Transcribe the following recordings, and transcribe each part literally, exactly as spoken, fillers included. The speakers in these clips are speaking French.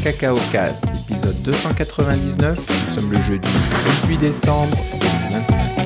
CacaoCast, épisode deux cent quatre-vingt-dix-neuf. Nous sommes le jeudi dix-huit décembre deux mille vingt-cinq.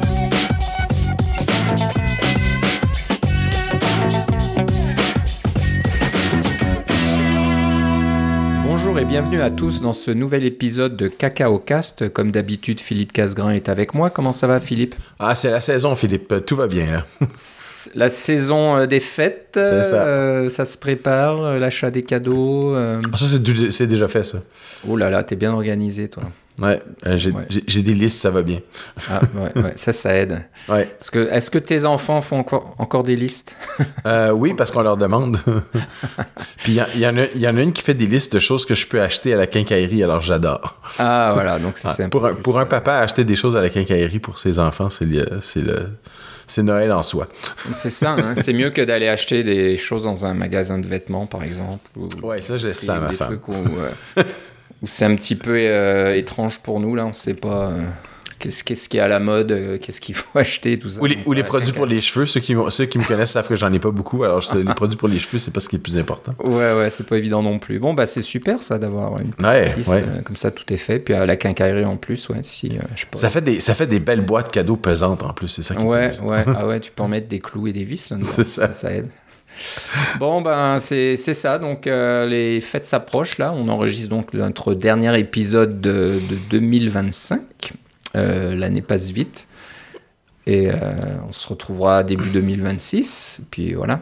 Bonjour et bienvenue à tous dans ce nouvel épisode de CacaoCast. Comme d'habitude, Philippe Casgrain est avec moi. Comment ça va, Philippe? Ah, c'est la saison, Philippe. Tout va bien, là. La saison des fêtes, c'est ça. Euh, ça se prépare, l'achat des cadeaux. Euh... Ah, ça, c'est, du, c'est déjà fait, ça. Oh là là, t'es bien organisé, toi. Ouais, euh, j'ai, ouais. J'ai, j'ai des listes, ça va bien. Ah, ouais, ouais, ça, ça aide. Ouais. Est-ce que, est-ce que tes enfants font encore, encore des listes? euh, Oui, parce qu'on leur demande. Puis il y, y, y, y en a une qui fait des listes de choses que je peux acheter à la quincaillerie, alors j'adore. Ah, voilà, donc c'est, ah, c'est un pour, un, plus, pour un papa, acheter des choses à la quincaillerie pour ses enfants, c'est le... C'est le C'est Noël en soi. C'est ça, hein? C'est mieux que d'aller acheter des choses dans un magasin de vêtements, par exemple. Oui, ça, je laisse ça à ma femme. Trucs où, euh, où c'est un petit peu euh, étrange pour nous, là. On ne sait pas euh, qu'est-ce, qu'est-ce qui est à la mode, euh, qu'est-ce qu'il faut acheter, tout ça. Ou les, ou les produits pour les cheveux. Ceux qui, ceux qui me connaissent savent que j'en ai pas beaucoup. Alors, c'est, les produits pour les cheveux, c'est pas ce qui est le plus important. Ouais, ouais, c'est pas évident non plus. Bon, bah, c'est super, ça, d'avoir une ouais, liste. Ouais. Euh, comme ça, tout est fait. Puis à la quincaillerie, en plus, ouais, si, euh, je sais pas. Ça fait, des, ça fait des belles boîtes cadeaux pesantes, en plus. C'est ça qui Ouais, est ouais. Ah ouais, tu peux en mettre des clous et des vis là-dedans. C'est ça. Ça aide. Bon, ben, c'est, c'est ça. Donc, euh, les fêtes s'approchent, là. On enregistre donc notre dernier épisode de, de deux mille vingt-cinq. Euh, l'année passe vite. Et euh, on se retrouvera début deux mille vingt-six. Puis voilà.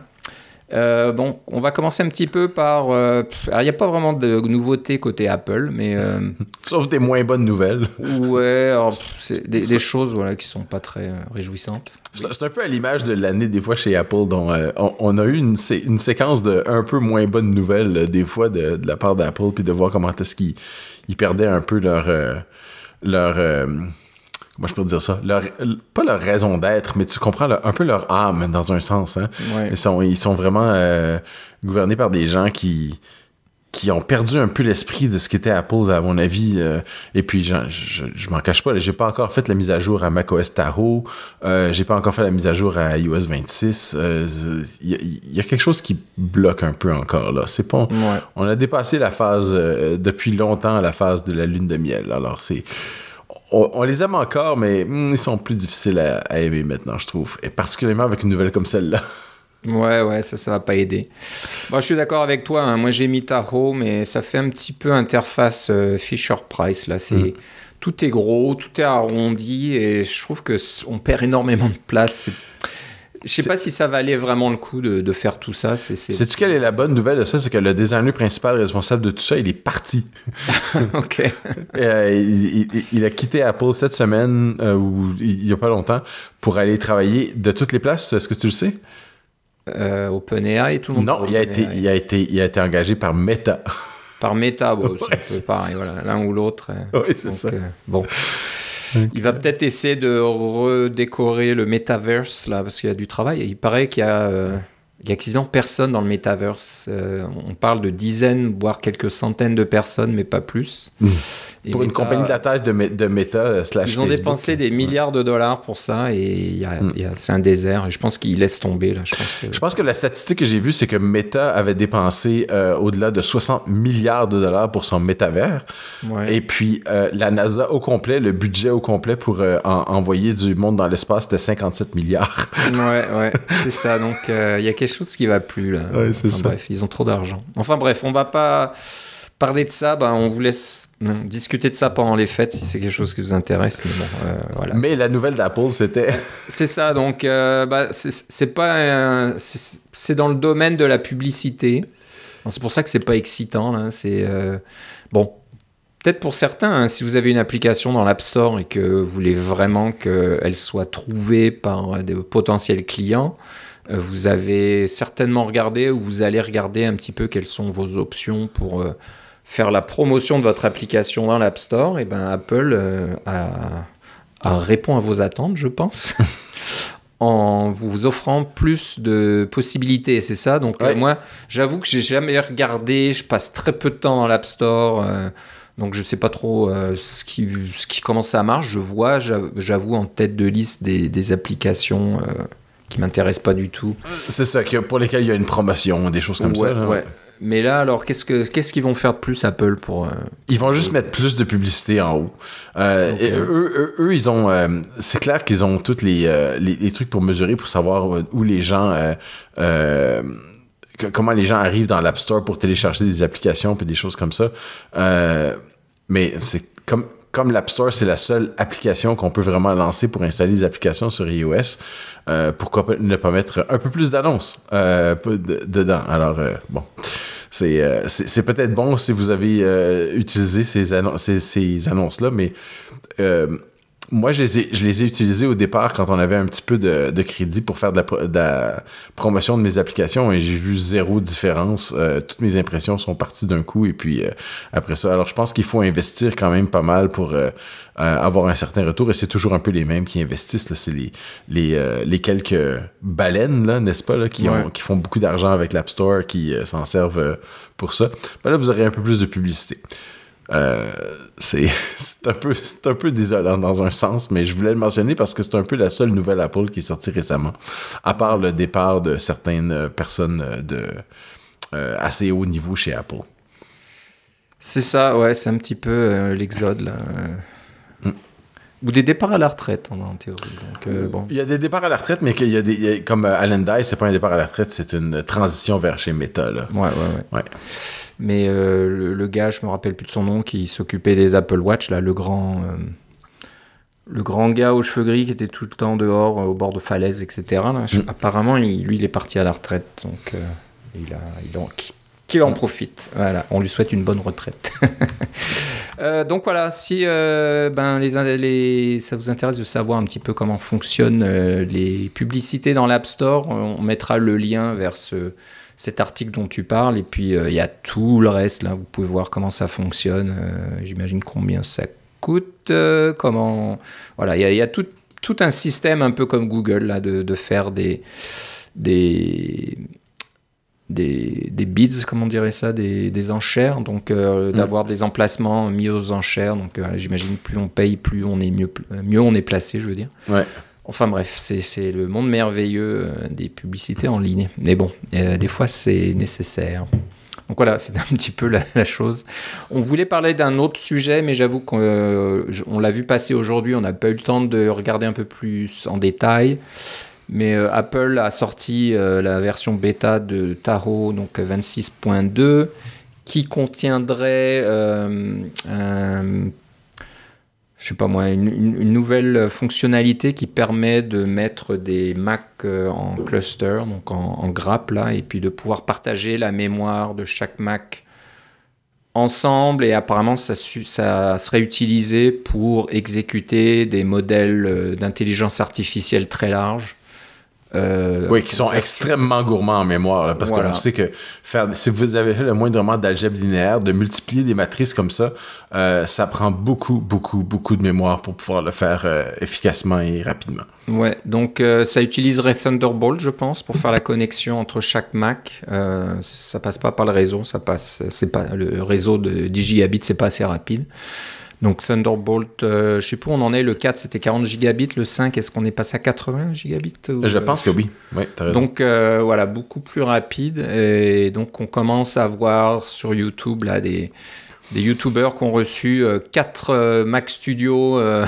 Euh, bon, on va commencer un petit peu par... Euh, alors, il n'y a pas vraiment de nouveautés côté Apple, mais... Euh, Sauf des moins bonnes nouvelles. Ouais, alors, c'est des, des choses voilà, qui ne sont pas très euh, réjouissantes. C'est, c'est un peu à l'image de l'année des fois chez Apple, dont euh, on, on a eu une, sé- une séquence de un peu moins bonnes nouvelles euh, des fois de, de la part d'Apple, puis de voir comment est-ce qu'ils ils perdaient un peu leur... Euh, leur euh, Comment je peux dire ça? Leur, pas leur raison d'être, mais tu comprends leur, un peu leur âme dans un sens. Hein? Ouais. Ils, sont, ils sont vraiment euh, gouvernés par des gens qui, qui ont perdu un peu l'esprit de ce qu'était Apple, à mon avis. Euh, et puis, je, je, je m'en cache pas, là, j'ai pas encore fait la mise à jour à macOS Tahoe. Euh, j'ai pas encore fait la mise à jour à i O S vingt-six. Il euh, y, y a quelque chose qui bloque un peu encore. Là. C'est pas, ouais. On a dépassé la phase, euh, depuis longtemps, la phase de la lune de miel. Alors, c'est... On, on les aime encore, mais mm, ils sont plus difficiles à, à aimer maintenant, je trouve. Et particulièrement avec une nouvelle comme celle-là. Ouais, ouais, ça, ça va pas aider. Bon, je suis d'accord avec toi. Hein. Moi, j'ai mis Tahoe, mais ça fait un petit peu interface euh, Fisher-Price. Là, c'est mm. Tout est gros, tout est arrondi, et je trouve que on perd énormément de place. C'est... Je sais c'est... pas si ça valait vraiment le coup de, de faire tout ça. C'est, c'est... Sais-tu quelle est la bonne nouvelle de ça? C'est que le designer principal responsable de tout ça, il est parti. OK. Et, euh, il, il, il a quitté Apple cette semaine, euh, ou il y a pas longtemps, pour aller travailler de toutes les places. Est-ce que tu le sais? Euh, OpenAI, tout le monde. Non, il a, été, il, a été, il a été engagé par Meta. Par Meta, bon, ouais, c'est pareil, voilà, l'un ou l'autre. Oui, c'est donc, ça. Euh, bon. Okay. Il va peut-être essayer de redécorer le Metaverse, là, parce qu'il y a du travail. Et il paraît qu'il y a, euh, il y a quasiment personne dans le Metaverse. Euh, on parle de dizaines, voire quelques centaines de personnes, mais pas plus. Mmh. Et pour Meta, une compagnie de la taille de, de Meta slash Ils ont Facebook. dépensé des milliards ouais. de dollars pour ça, et il y a, mmh. il y a, c'est un désert. Et je pense qu'ils laissent tomber, là. Je pense que, je pense que la statistique que j'ai vue, c'est que Meta avait dépensé euh, au-delà de soixante milliards de dollars pour son métavers. Ouais. Et puis, euh, la NASA au complet, le budget au complet pour euh, en, envoyer du monde dans l'espace, c'était cinquante-sept milliards. Ouais, ouais, c'est ça. Donc, il euh, y a quelque chose qui va plus, là. Ouais, c'est enfin, ça. Bref, ils ont trop d'argent. Enfin, bref, on va pas parler de ça. Ben, on vous laisse non, discuter de ça pendant les fêtes, si c'est quelque chose qui vous intéresse. Mais bon, euh, voilà. Mais la nouvelle d'Apple, c'était... C'est ça. Donc, euh, bah, c'est, c'est pas... Un, c'est, c'est dans le domaine de la publicité. C'est pour ça que c'est pas excitant, là. C'est... Euh, bon... Peut-être pour certains, hein, si vous avez une application dans l'App Store et que vous voulez vraiment qu'elle soit trouvée par des potentiels clients, euh, vous avez certainement regardé ou vous allez regarder un petit peu quelles sont vos options pour euh, faire la promotion de votre application dans l'App Store. Et ben Apple euh, a, a répond à vos attentes, je pense. En vous offrant plus de possibilités, c'est ça. Donc ouais. euh, moi, j'avoue que j'ai jamais regardé, je passe très peu de temps dans l'App Store, euh, donc je sais pas trop euh, ce qui, ce qui, comment ça marche. Je vois, j'avoue, en tête de liste des, des applications euh, qui m'intéressent pas du tout. C'est ça, pour lesquels il y a une promotion, des choses comme ouais, ça. Là. Ouais. Mais là, alors, qu'est-ce, que, qu'est-ce qu'ils vont faire de plus, Apple, pour... Euh, ils vont juste euh, mettre plus de publicité en haut. Euh, okay. et eux, eux, eux, ils ont... Euh, c'est clair qu'ils ont tous les, euh, les, les trucs pour mesurer, pour savoir où les gens... Euh, euh, que, comment les gens arrivent dans l'App Store pour télécharger des applications et des choses comme ça. Euh, mais c'est comme... Comme l'App Store, c'est la seule application qu'on peut vraiment lancer pour installer des applications sur iOS, euh, pourquoi ne pas mettre un peu plus d'annonces euh, de, dedans? Alors, euh, bon, c'est, euh, c'est, c'est peut-être bon si vous avez euh, utilisé ces, annon- ces, ces annonces-là, mais euh, moi, je les, ai, je les ai utilisées au départ quand on avait un petit peu de, de crédit pour faire de la, de la promotion de mes applications et j'ai vu zéro différence. Euh, toutes mes impressions sont parties d'un coup et puis euh, après ça. Alors, je pense qu'il faut investir quand même pas mal pour euh, euh, avoir un certain retour et c'est toujours un peu les mêmes qui investissent. Là. C'est les, les, euh, les quelques baleines, là, n'est-ce pas, là, qui, ont, ouais. qui font beaucoup d'argent avec l'App Store, qui euh, s'en servent euh, pour ça. Ben là, vous aurez un peu plus de publicité. Euh, c'est, c'est, un peu, c'est un peu désolant dans un sens, mais je voulais le mentionner parce que c'est un peu la seule nouvelle Apple qui est sortie récemment, à part le départ de certaines personnes de euh, assez haut niveau chez Apple. C'est ça, ouais, c'est un petit peu euh, l'exode, là. Mm. Ou des départs à la retraite, en, en théorie. Donc, euh, bon. Il y a des départs à la retraite, mais qu'il y a des, il y a, comme euh, Alan Dye, c'est pas un départ à la retraite, c'est une transition vers chez Meta. Là. Ouais, ouais, ouais. ouais. Mais euh, le, le gars, je me rappelle plus de son nom, qui s'occupait des Apple Watch, là, le grand, euh, le grand gars aux cheveux gris qui était tout le temps dehors, au bord de falaises, et cetera. Là, je, mm. Apparemment, il, lui, il est parti à la retraite, donc euh, il a, il en, qu'il en profite. Voilà, on lui souhaite une bonne retraite. euh, donc voilà, si euh, ben, les, les, ça vous intéresse de savoir un petit peu comment fonctionnent euh, les publicités dans l'App Store, on mettra le lien vers ce... cet article dont tu parles, et puis il euh, y a tout le reste, là, vous pouvez voir comment ça fonctionne, euh, j'imagine combien ça coûte, euh, comment... Voilà, il y a, y a tout, tout un système un peu comme Google, là, de, de faire des, des, des, des bids, comment on dirait ça, des, des enchères, donc euh, mmh. d'avoir des emplacements mis aux enchères, donc euh, j'imagine plus on paye, plus on est mieux, mieux on est placé, je veux dire. Ouais. Enfin bref, c'est, c'est le monde merveilleux euh, des publicités en ligne. Mais bon, euh, des fois c'est nécessaire. Donc voilà, c'est un petit peu la, la chose. On voulait parler d'un autre sujet, mais j'avoue qu'on euh, on l'a vu passer aujourd'hui, on n'a pas eu le temps de regarder un peu plus en détail. Mais euh, Apple a sorti euh, la version bêta de Tahoe, donc vingt-six point deux, qui contiendrait euh, un... je sais pas moi, une, une nouvelle fonctionnalité qui permet de mettre des Mac en cluster, donc en, en grappe là, et puis de pouvoir partager la mémoire de chaque Mac ensemble, et apparemment ça, ça serait utilisé pour exécuter des modèles d'intelligence artificielle très larges. Euh, oui, qui sont ça, extrêmement gourmands en mémoire, là, parce voilà. qu'on sait que faire, si vous avez le moindrement d'algèbre linéaire, de multiplier des matrices comme ça, euh, ça prend beaucoup, beaucoup, beaucoup de mémoire pour pouvoir le faire euh, efficacement et rapidement. Ouais, donc euh, ça utiliserait Thunderbolt, je pense, pour faire la connexion entre chaque Mac. Euh, ça passe pas par le réseau, ça passe, c'est pas le réseau de dix gigabits, c'est pas assez rapide. Donc Thunderbolt, euh, je sais pas où on en est, le quatre c'était quarante gigabits, le cinq est-ce qu'on est passé à quatre-vingts gigabits ou... Je pense que oui, oui, t'as raison. Donc euh, voilà, beaucoup plus rapide, et donc on commence à voir sur YouTube là, des, des YouTubers qui ont reçu euh, quatre euh, Mac Studio euh,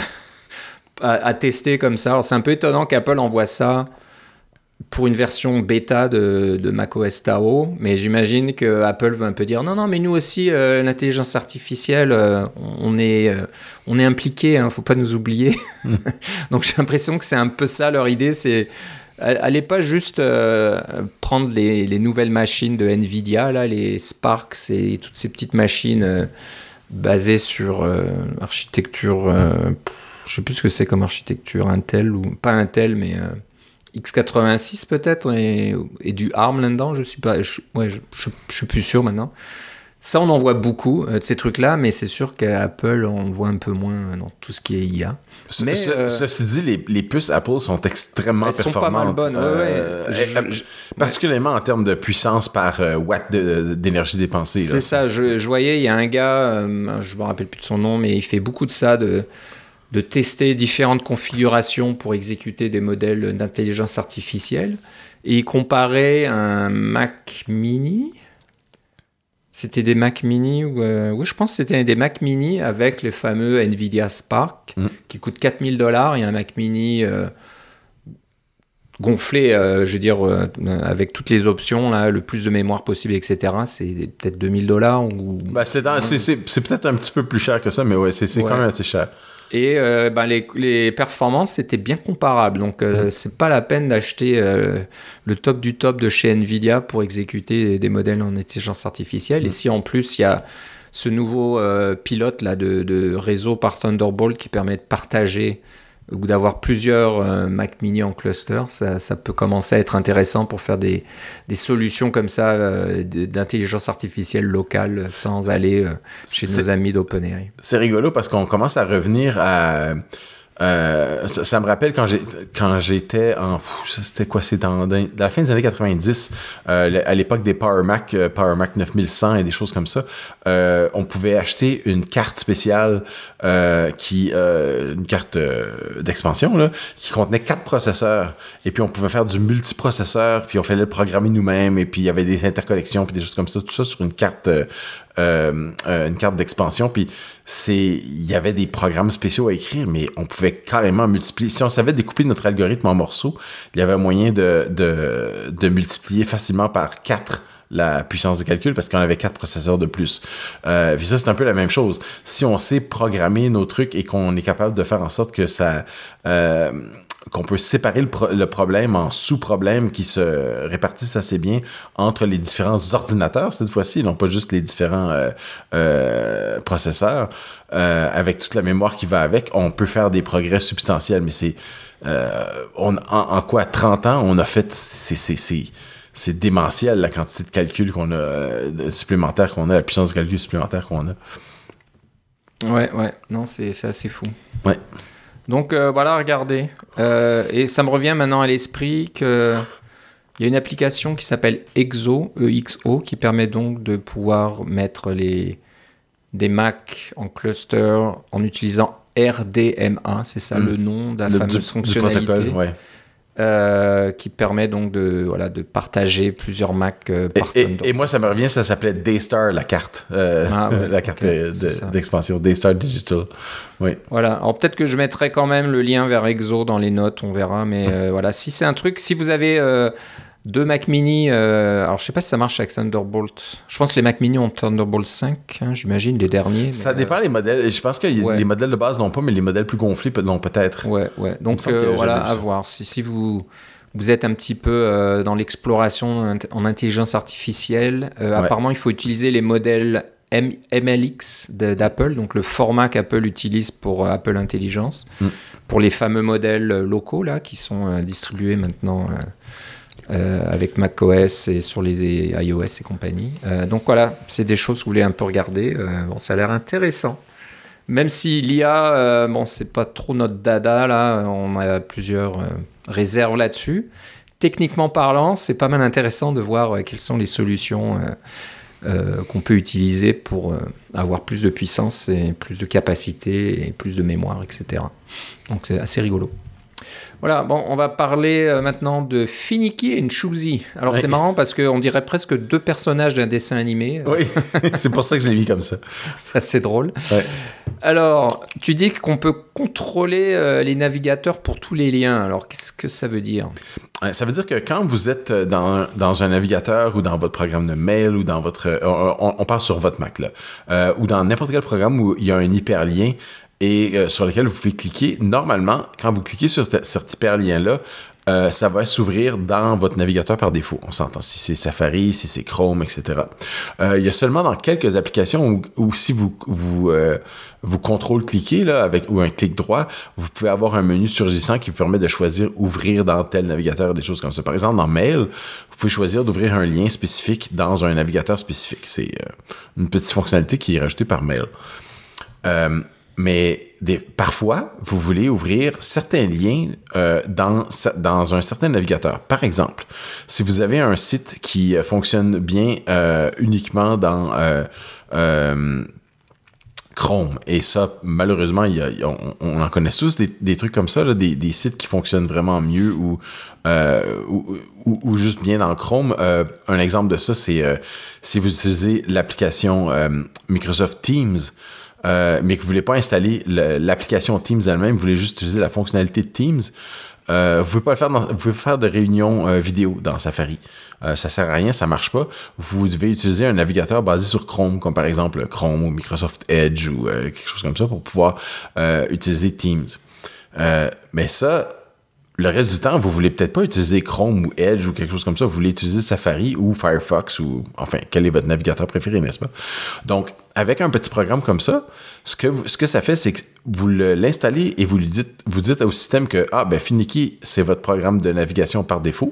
à, à tester comme ça. Alors c'est un peu étonnant qu'Apple envoie ça pour une version bêta de, de macOS Tahoe, mais j'imagine que Apple veut un peu dire non, non, mais nous aussi, euh, l'intelligence artificielle, euh, on est, euh, on est impliqué, hein, faut pas nous oublier. Mm. Donc j'ai l'impression que c'est un peu ça leur idée, c'est allez pas juste euh, prendre les, les nouvelles machines de Nvidia, là, les Sparks et toutes ces petites machines euh, basées sur euh, architecture, euh, je sais plus ce que c'est comme architecture, Intel ou pas Intel, mais euh, X quatre-vingt-six peut-être, et, et du ARM là-dedans, je suis pas, je, ouais, je, je, je suis plus sûr maintenant. Ça, on en voit beaucoup euh, de ces trucs-là, mais c'est sûr qu'à Apple, on voit un peu moins dans tout ce qui est I A. Ce, mais, ce, euh, ceci dit, les, les puces Apple sont extrêmement elles performantes. Elles sont pas mal bonnes, euh, ouais, ouais. Je, je, particulièrement ouais. en termes de puissance par euh, watt de, d'énergie dépensée. C'est là. ça, je, je voyais, il y a un gars, euh, je me rappelle plus de son nom, mais il fait beaucoup de ça, de... de tester différentes configurations pour exécuter des modèles d'intelligence artificielle. Et il comparait un Mac Mini. C'était des Mac Mini, ou euh, oui, je pense que c'était des Mac Mini avec les fameux NVIDIA Spark, mmh. qui coûtent quatre mille dollars. Il y a un Mac Mini euh, gonflé, euh, je veux dire, euh, avec toutes les options, là, le plus de mémoire possible, et cetera. C'est peut-être deux mille dollars. Ou... Ben, c'est, dans, c'est, c'est, c'est peut-être un petit peu plus cher que ça, mais ouais, c'est, c'est ouais. quand même assez cher. Et euh, ben les, les performances, c'était bien comparable. Donc, euh, mmh. c'est pas la peine d'acheter euh, le top du top de chez NVIDIA pour exécuter des, des modèles en intelligence artificielle. Mmh. Et si en plus, il y a ce nouveau euh, pilote là, de, de réseau par Thunderbolt qui permet de partager ou d'avoir plusieurs euh, Mac Mini en cluster, ça, ça peut commencer à être intéressant pour faire des, des solutions comme ça euh, d'intelligence artificielle locale sans aller euh, chez c'est, nos amis d'OpenAI. C'est rigolo parce qu'on commence à revenir à... Euh, ça, ça me rappelle quand, j'ai, quand j'étais en... Pff, c'était quoi? C'était dans, dans la fin des années quatre-vingt-dix, euh, à l'époque des Power Mac, euh, Power Mac neuf mille cent et des choses comme ça. Euh, on pouvait acheter une carte spéciale, euh, qui, euh, une carte euh, d'expansion, là, qui contenait quatre processeurs. Et puis on pouvait faire du multiprocesseur, puis on fallait le programmer nous-mêmes, et puis il y avait des interconnexions, puis des choses comme ça. Tout ça sur une carte... Euh, Euh, euh, une carte d'expansion, puis c'est il y avait des programmes spéciaux à écrire, mais on pouvait carrément multiplier. Si on savait découper notre algorithme en morceaux, il y avait moyen de, de, de multiplier facilement par quatre la puissance de calcul parce qu'on avait quatre processeurs de plus. Euh, puis ça, c'est un peu la même chose. Si on sait programmer nos trucs et qu'on est capable de faire en sorte que ça... Euh, qu'on peut séparer le, pro- le problème en sous-problèmes qui se répartissent assez bien entre les différents ordinateurs, cette fois-ci, non pas juste les différents euh, euh, processeurs, euh, avec toute la mémoire qui va avec, on peut faire des progrès substantiels, mais c'est... Euh, on, en, en quoi, trente ans, on a fait... C'est, c'est, c'est, c'est démentiel, la quantité de calcul qu'on a, euh, supplémentaire qu'on a, la puissance de calcul supplémentaire qu'on a. Ouais, ouais. Non, c'est, c'est assez fou. Ouais. Donc euh, voilà, regardez. Euh, et ça me revient maintenant à l'esprit qu'il y a une application qui s'appelle Exo, E X O, qui permet donc de pouvoir mettre les, des Mac en cluster en utilisant R D M A, c'est ça mmh. le nom de la le, fameuse du, fonctionnalité. Du protocole, ouais. Euh, qui permet donc de, voilà, de partager plusieurs Mac euh, par et, et, et moi, ça me revient, ça s'appelait Daystar, la carte. Euh, ah, ouais, la carte okay, de, d'expansion, Daystar Digital. Oui. Voilà. Alors peut-être que je mettrai quand même le lien vers Exo dans les notes, on verra. Mais euh, voilà, si c'est un truc, si vous avez euh, deux Mac Mini, euh, alors je sais pas si ça marche avec Thunderbolt. Je pense que les Mac Mini ont Thunderbolt cinq, hein, j'imagine, les derniers. Ça mais, dépend euh... les modèles. Je pense que ouais. les modèles de base n'ont pas, mais les modèles plus gonflés l'ont peut-être. Ouais, ouais. Donc euh, voilà, à voir. Si, si vous, vous êtes un petit peu euh, dans l'exploration en intelligence artificielle, euh, ouais. apparemment il faut utiliser les modèles M- MLX de, d'Apple, donc le format qu'Apple utilise pour euh, Apple Intelligence, mm. pour les fameux modèles locaux là, qui sont euh, distribués maintenant... Euh, Euh, avec macOS et sur les iOS et compagnie. Euh, donc voilà, c'est des choses que vous voulez un peu regarder. Euh, bon, ça a l'air intéressant. Même si l'I A, euh, bon, c'est pas trop notre dada, là, on a plusieurs euh, réserves là-dessus. Techniquement parlant, c'est pas mal intéressant de voir euh, quelles sont les solutions euh, euh, qu'on peut utiliser pour euh, avoir plus de puissance et plus de capacité et plus de mémoire, et cetera. Donc c'est assez rigolo. Voilà, bon, on va parler euh, maintenant de Finicky et Nchouzi. Alors, ouais. c'est marrant parce qu'on dirait presque deux personnages d'un dessin animé. Oui, c'est pour ça que je l'ai mis comme ça. Ça, c'est drôle. Ouais. Alors, tu dis qu'on peut contrôler euh, les navigateurs pour tous les liens. Alors, qu'est-ce que ça veut dire? Ça veut dire que quand vous êtes dans, dans un navigateur ou dans votre programme de mail ou dans votre... On, on parle sur votre Mac, là. Euh, ou dans n'importe quel programme où il y a un hyperlien et euh, sur lequel vous pouvez cliquer. Normalement, quand vous cliquez sur t- cet hyperlien-là, euh, ça va s'ouvrir dans votre navigateur par défaut. On s'entend. Si c'est Safari, si c'est Chrome, et cetera. Euh, il y a seulement dans quelques applications où, où si vous vous, euh, vous contrôle-cliquez là, avec, ou un clic droit, vous pouvez avoir un menu surgissant qui vous permet de choisir ouvrir dans tel navigateur, des choses comme ça. Par exemple, dans Mail, vous pouvez choisir d'ouvrir un lien spécifique dans un navigateur spécifique. C'est euh, une petite fonctionnalité qui est rajoutée par Mail. Euh, Mais des, parfois, vous voulez ouvrir certains liens euh, dans, dans un certain navigateur. Par exemple, si vous avez un site qui fonctionne bien euh, uniquement dans, euh, euh, Chrome. Et ça, malheureusement, il y a, on, on en connaît tous des, des trucs comme ça, là, des, des sites qui fonctionnent vraiment mieux ou, euh, ou, ou, ou juste bien dans Chrome. Euh, un exemple de ça, c'est euh, si vous utilisez l'application euh, Microsoft Teams, euh, mais que vous ne voulez pas installer le, l'application Teams elle-même, vous voulez juste utiliser la fonctionnalité de Teams, Euh, vous pouvez pas le faire dans, vous pouvez faire de réunions euh, vidéo dans Safari. Euh, ça sert à rien, ça marche pas. Vous devez utiliser un navigateur basé sur Chrome, comme par exemple Chrome ou Microsoft Edge ou euh, quelque chose comme ça pour pouvoir euh, utiliser Teams. Euh, mais ça, le reste du temps, vous voulez peut-être pas utiliser Chrome ou Edge ou quelque chose comme ça. Vous voulez utiliser Safari ou Firefox ou, enfin, quel est votre navigateur préféré, n'est-ce pas? Donc, avec un petit programme comme ça, ce que, vous, ce que ça fait, c'est que vous le, l'installez et vous lui dites, vous dites au système que, ah, ben, Finiki, c'est votre programme de navigation par défaut.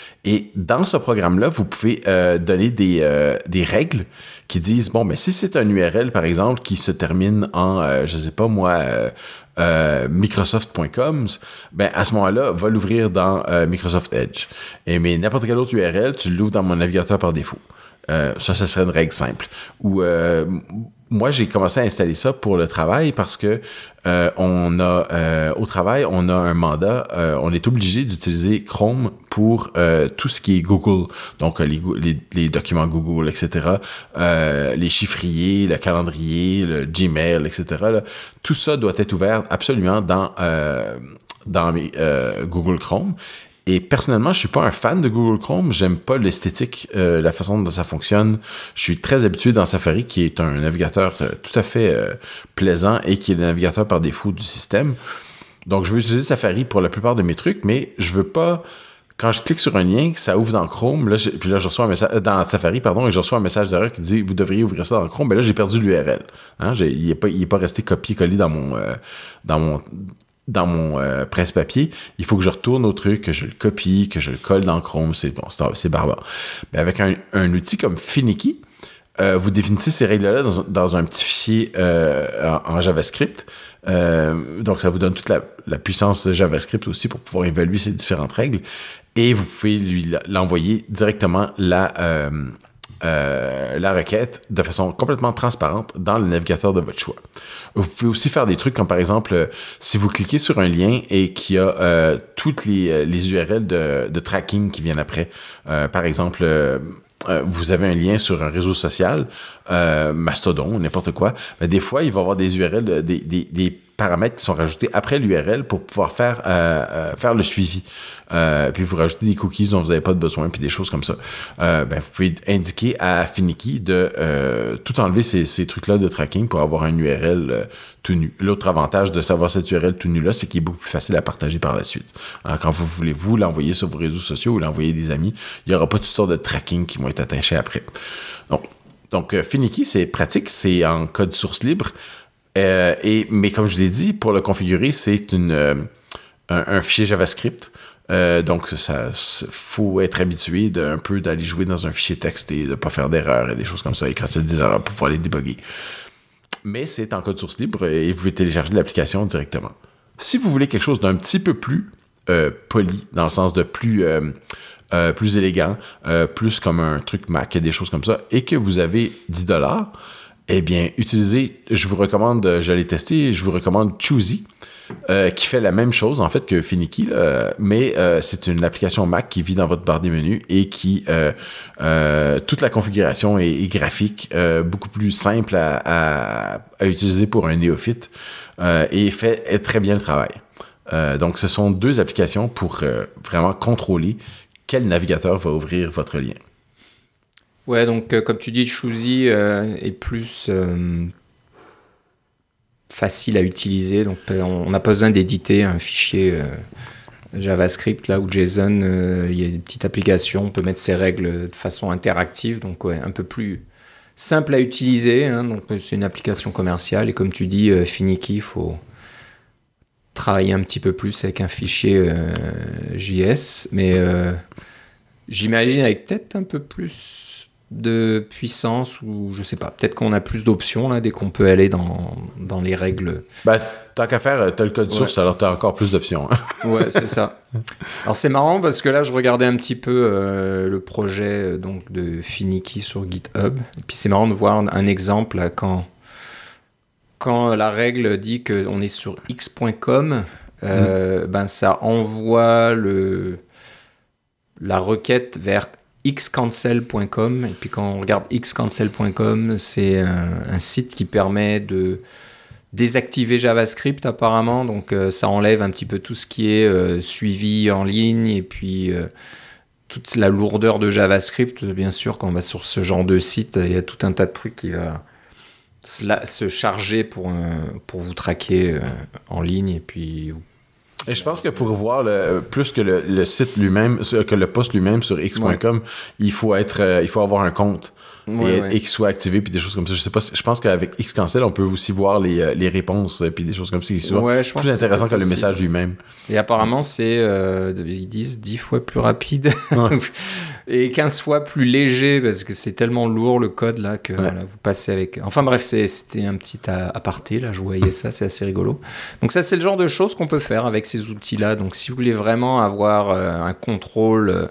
Et dans ce programme-là, vous pouvez euh, donner des, euh, des règles qui disent, bon, ben, si c'est un U R L, par exemple, qui se termine en, euh, je sais pas moi, euh, euh, Microsoft point com, ben, à ce moment-là, va l'ouvrir dans euh, Microsoft Edge. Et, mais n'importe quel autre U R L, tu l'ouvres dans mon navigateur par défaut. Euh, ça, ça serait une règle simple. Ou euh, moi, j'ai commencé à installer ça pour le travail parce que euh, on a euh, au travail, on a un mandat, euh, on est obligé d'utiliser Chrome pour euh, tout ce qui est Google, donc les, les, les documents Google, et cetera, euh, les chiffriers, le calendrier, le Gmail, et cetera. Là, tout ça doit être ouvert absolument dans euh, dans mes, euh, Google Chrome. Et personnellement, je suis pas un fan de Google Chrome. J'aime pas l'esthétique, euh, la façon dont ça fonctionne. Je suis très habitué dans Safari, qui est un navigateur euh, tout à fait euh, plaisant et qui est le navigateur par défaut du système. Donc, je veux utiliser Safari pour la plupart de mes trucs, mais je veux pas... Quand je clique sur un lien, ça ouvre dans Chrome, là, je, puis là, je reçois un message, euh, dans Safari, pardon, et je reçois un message d'erreur qui dit « Vous devriez ouvrir ça dans Chrome », ben là, j'ai perdu l'U R L. Hein, j'ai, il est pas, il est pas resté copié-collé dans mon... Euh, dans mon dans mon euh, presse-papier, il faut que je retourne au truc, que je le copie, que je le colle dans Chrome, c'est bon, c'est, c'est barbare. Mais avec un, un outil comme Finiki, euh, vous définissez ces règles-là dans, dans un petit fichier euh, en, en JavaScript. Euh, donc, ça vous donne toute la, la puissance de JavaScript aussi pour pouvoir évaluer ces différentes règles. Et vous pouvez lui l'envoyer directement la... Euh, Euh, la requête de façon complètement transparente dans le navigateur de votre choix. Vous pouvez aussi faire des trucs comme par exemple, euh, si vous cliquez sur un lien et qu'il y a euh, toutes les, les U R L de, de tracking qui viennent après. Euh, par exemple, euh, euh, vous avez un lien sur un réseau social, euh, Mastodon, n'importe quoi. Mais des fois, il va y avoir des U R L, des, des, des paramètres qui sont rajoutés après l'U R L pour pouvoir faire, euh, euh, faire le suivi. Euh, puis vous rajoutez des cookies dont vous n'avez pas de besoin, puis des choses comme ça. Euh, ben, vous pouvez indiquer à Finiki de euh, tout enlever ces, ces trucs-là de tracking pour avoir un U R L euh, tout nu. L'autre avantage de savoir cet U R L tout nu-là, c'est qu'il est beaucoup plus facile à partager par la suite. Alors, quand vous voulez vous l'envoyer sur vos réseaux sociaux ou l'envoyer des amis, il n'y aura pas toutes sortes de tracking qui vont être attachés après. Donc, donc euh, Finiki, c'est pratique, c'est en code source libre. Euh, et, mais comme je l'ai dit, pour le configurer, c'est une, euh, un, un fichier JavaScript. Euh, donc, ça faut être habitué de, un peu d'aller jouer dans un fichier texte et de ne pas faire d'erreurs et des choses comme ça, et quand il y a des erreurs pour pouvoir les débugger. Mais c'est en code source libre et vous pouvez télécharger l'application directement. Si vous voulez quelque chose d'un petit peu plus euh, poli, dans le sens de plus... Euh, Euh, plus élégant, euh, plus comme un truc Mac et des choses comme ça, et que vous avez dix dollars, eh bien, utilisez, je vous recommande, je l'ai testé, je vous recommande Choosy, euh, qui fait la même chose, en fait, que Finiki, là, mais euh, c'est une application Mac qui vit dans votre barre des menus et qui, euh, euh, toute la configuration est, est graphique, euh, beaucoup plus simple à, à, à utiliser pour un néophyte, euh, et fait est très bien le travail. Euh, donc, ce sont deux applications pour euh, vraiment contrôler quel navigateur va ouvrir votre lien. Ouais, donc euh, comme tu dis, Choosy euh, est plus euh, facile à utiliser. Donc euh, on n'a pas besoin d'éditer un fichier euh, JavaScript là ou JSON. Euh, il y a des petites applications, on peut mettre ses règles de façon interactive. Donc ouais, un peu plus simple à utiliser. Hein, donc c'est une application commerciale et comme tu dis, euh, Finiki, il faut travailler un petit peu plus avec un fichier euh, J S, mais euh, j'imagine avec peut-être un peu plus de puissance ou je sais pas, peut-être qu'on a plus d'options là dès qu'on peut aller dans, dans les règles. Ben, tant qu'à faire, t'as le code source, ouais. Alors t'as encore plus d'options. Hein? Ouais, c'est ça. Alors c'est marrant parce que là je regardais un petit peu euh, le projet donc de Finiki sur GitHub, et puis c'est marrant de voir un exemple là, quand quand la règle dit qu'on est sur x point com, euh, mmh. ben ça envoie le, la requête vers x cancel point com. Et puis quand on regarde x cancel point com, c'est un, un site qui permet de désactiver JavaScript apparemment. Donc euh, ça enlève un petit peu tout ce qui est euh, suivi en ligne et puis euh, toute la lourdeur de JavaScript. Bien sûr, quand on va sur ce genre de site, il y a tout un tas de trucs qui va se charger pour, euh, pour vous traquer euh, en ligne et puis vous... Et je pense que pour voir le, plus que le, le site lui-même, que le post lui-même sur x point com, ouais. il faut être, euh, il faut avoir un compte ouais, et, ouais. et qu'il soit activé puis des choses comme ça. Je sais pas, je pense qu'avec Xcancel, on peut aussi voir les, les réponses puis des choses comme ça qui sont ouais, je pense plus intéressant que, que le message lui-même. Et apparemment, c'est, euh, ils disent, dix fois plus rapide ouais. et quinze fois plus léger parce que c'est tellement lourd le code là que ouais. voilà, vous passez avec. Enfin bref, c'est, c'était un petit aparté là, je voyais ça, c'est assez rigolo. Donc ça, c'est le genre de choses qu'on peut faire avec ces outils-là. Donc si vous voulez vraiment avoir euh, un contrôle euh,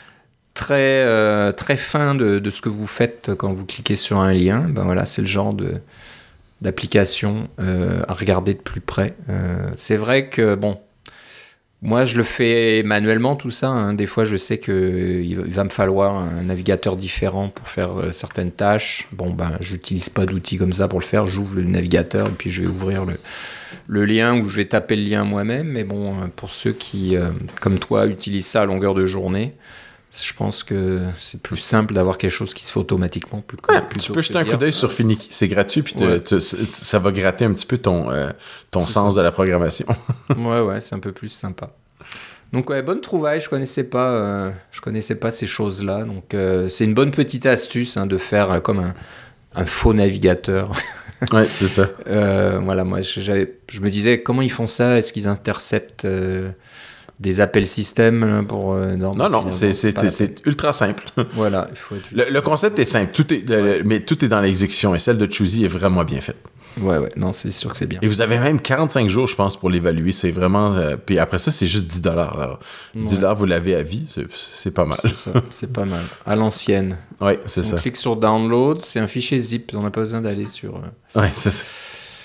très euh, très fin de, de ce que vous faites quand vous cliquez sur un lien, ben voilà, c'est le genre de d'application euh, à regarder de plus près. Euh, c'est vrai que bon. Moi, je le fais manuellement, tout ça. Hein. Des fois, je sais qu'il va me falloir un navigateur différent pour faire certaines tâches. Bon, ben, j'utilise pas d'outils comme ça pour le faire. J'ouvre le navigateur et puis je vais ouvrir le, le lien ou je vais taper le lien moi-même. Mais bon, pour ceux qui, euh, comme toi, utilisent ça à longueur de journée, je pense que c'est plus simple d'avoir quelque chose qui se fait automatiquement. Plus, ouais, tu peux jeter un coup d'œil sur Finicky, c'est gratuit, puis ouais. te, te, ça va gratter un petit peu ton, euh, ton sens ça. de la programmation. ouais, ouais, c'est un peu plus sympa. Donc ouais, bonne trouvaille, je connaissais pas, euh, je connaissais pas ces choses-là. Donc euh, c'est une bonne petite astuce hein, de faire euh, comme un, un faux navigateur. ouais, c'est ça. euh, voilà, moi j'avais, je me disais comment ils font ça, est-ce qu'ils interceptent euh, des appels système pour euh, non non, non c'est c'est, c'est, c'est ultra simple. Voilà, il faut être le, le concept est simple, tout est ouais. le, mais tout est dans l'exécution et celle de Choosy est vraiment bien faite. Ouais ouais, non, c'est sûr que c'est bien. Et vous avez même quarante-cinq jours je pense pour l'évaluer, c'est vraiment euh, puis après ça c'est juste dix dollars. Alors ouais. dix dollars vous l'avez à vie, c'est, c'est pas mal. C'est ça, c'est pas mal. À l'ancienne. Ouais, c'est si ça. On clique sur download, c'est un fichier zip, on n'a pas besoin d'aller sur euh, Ouais, c'est ça.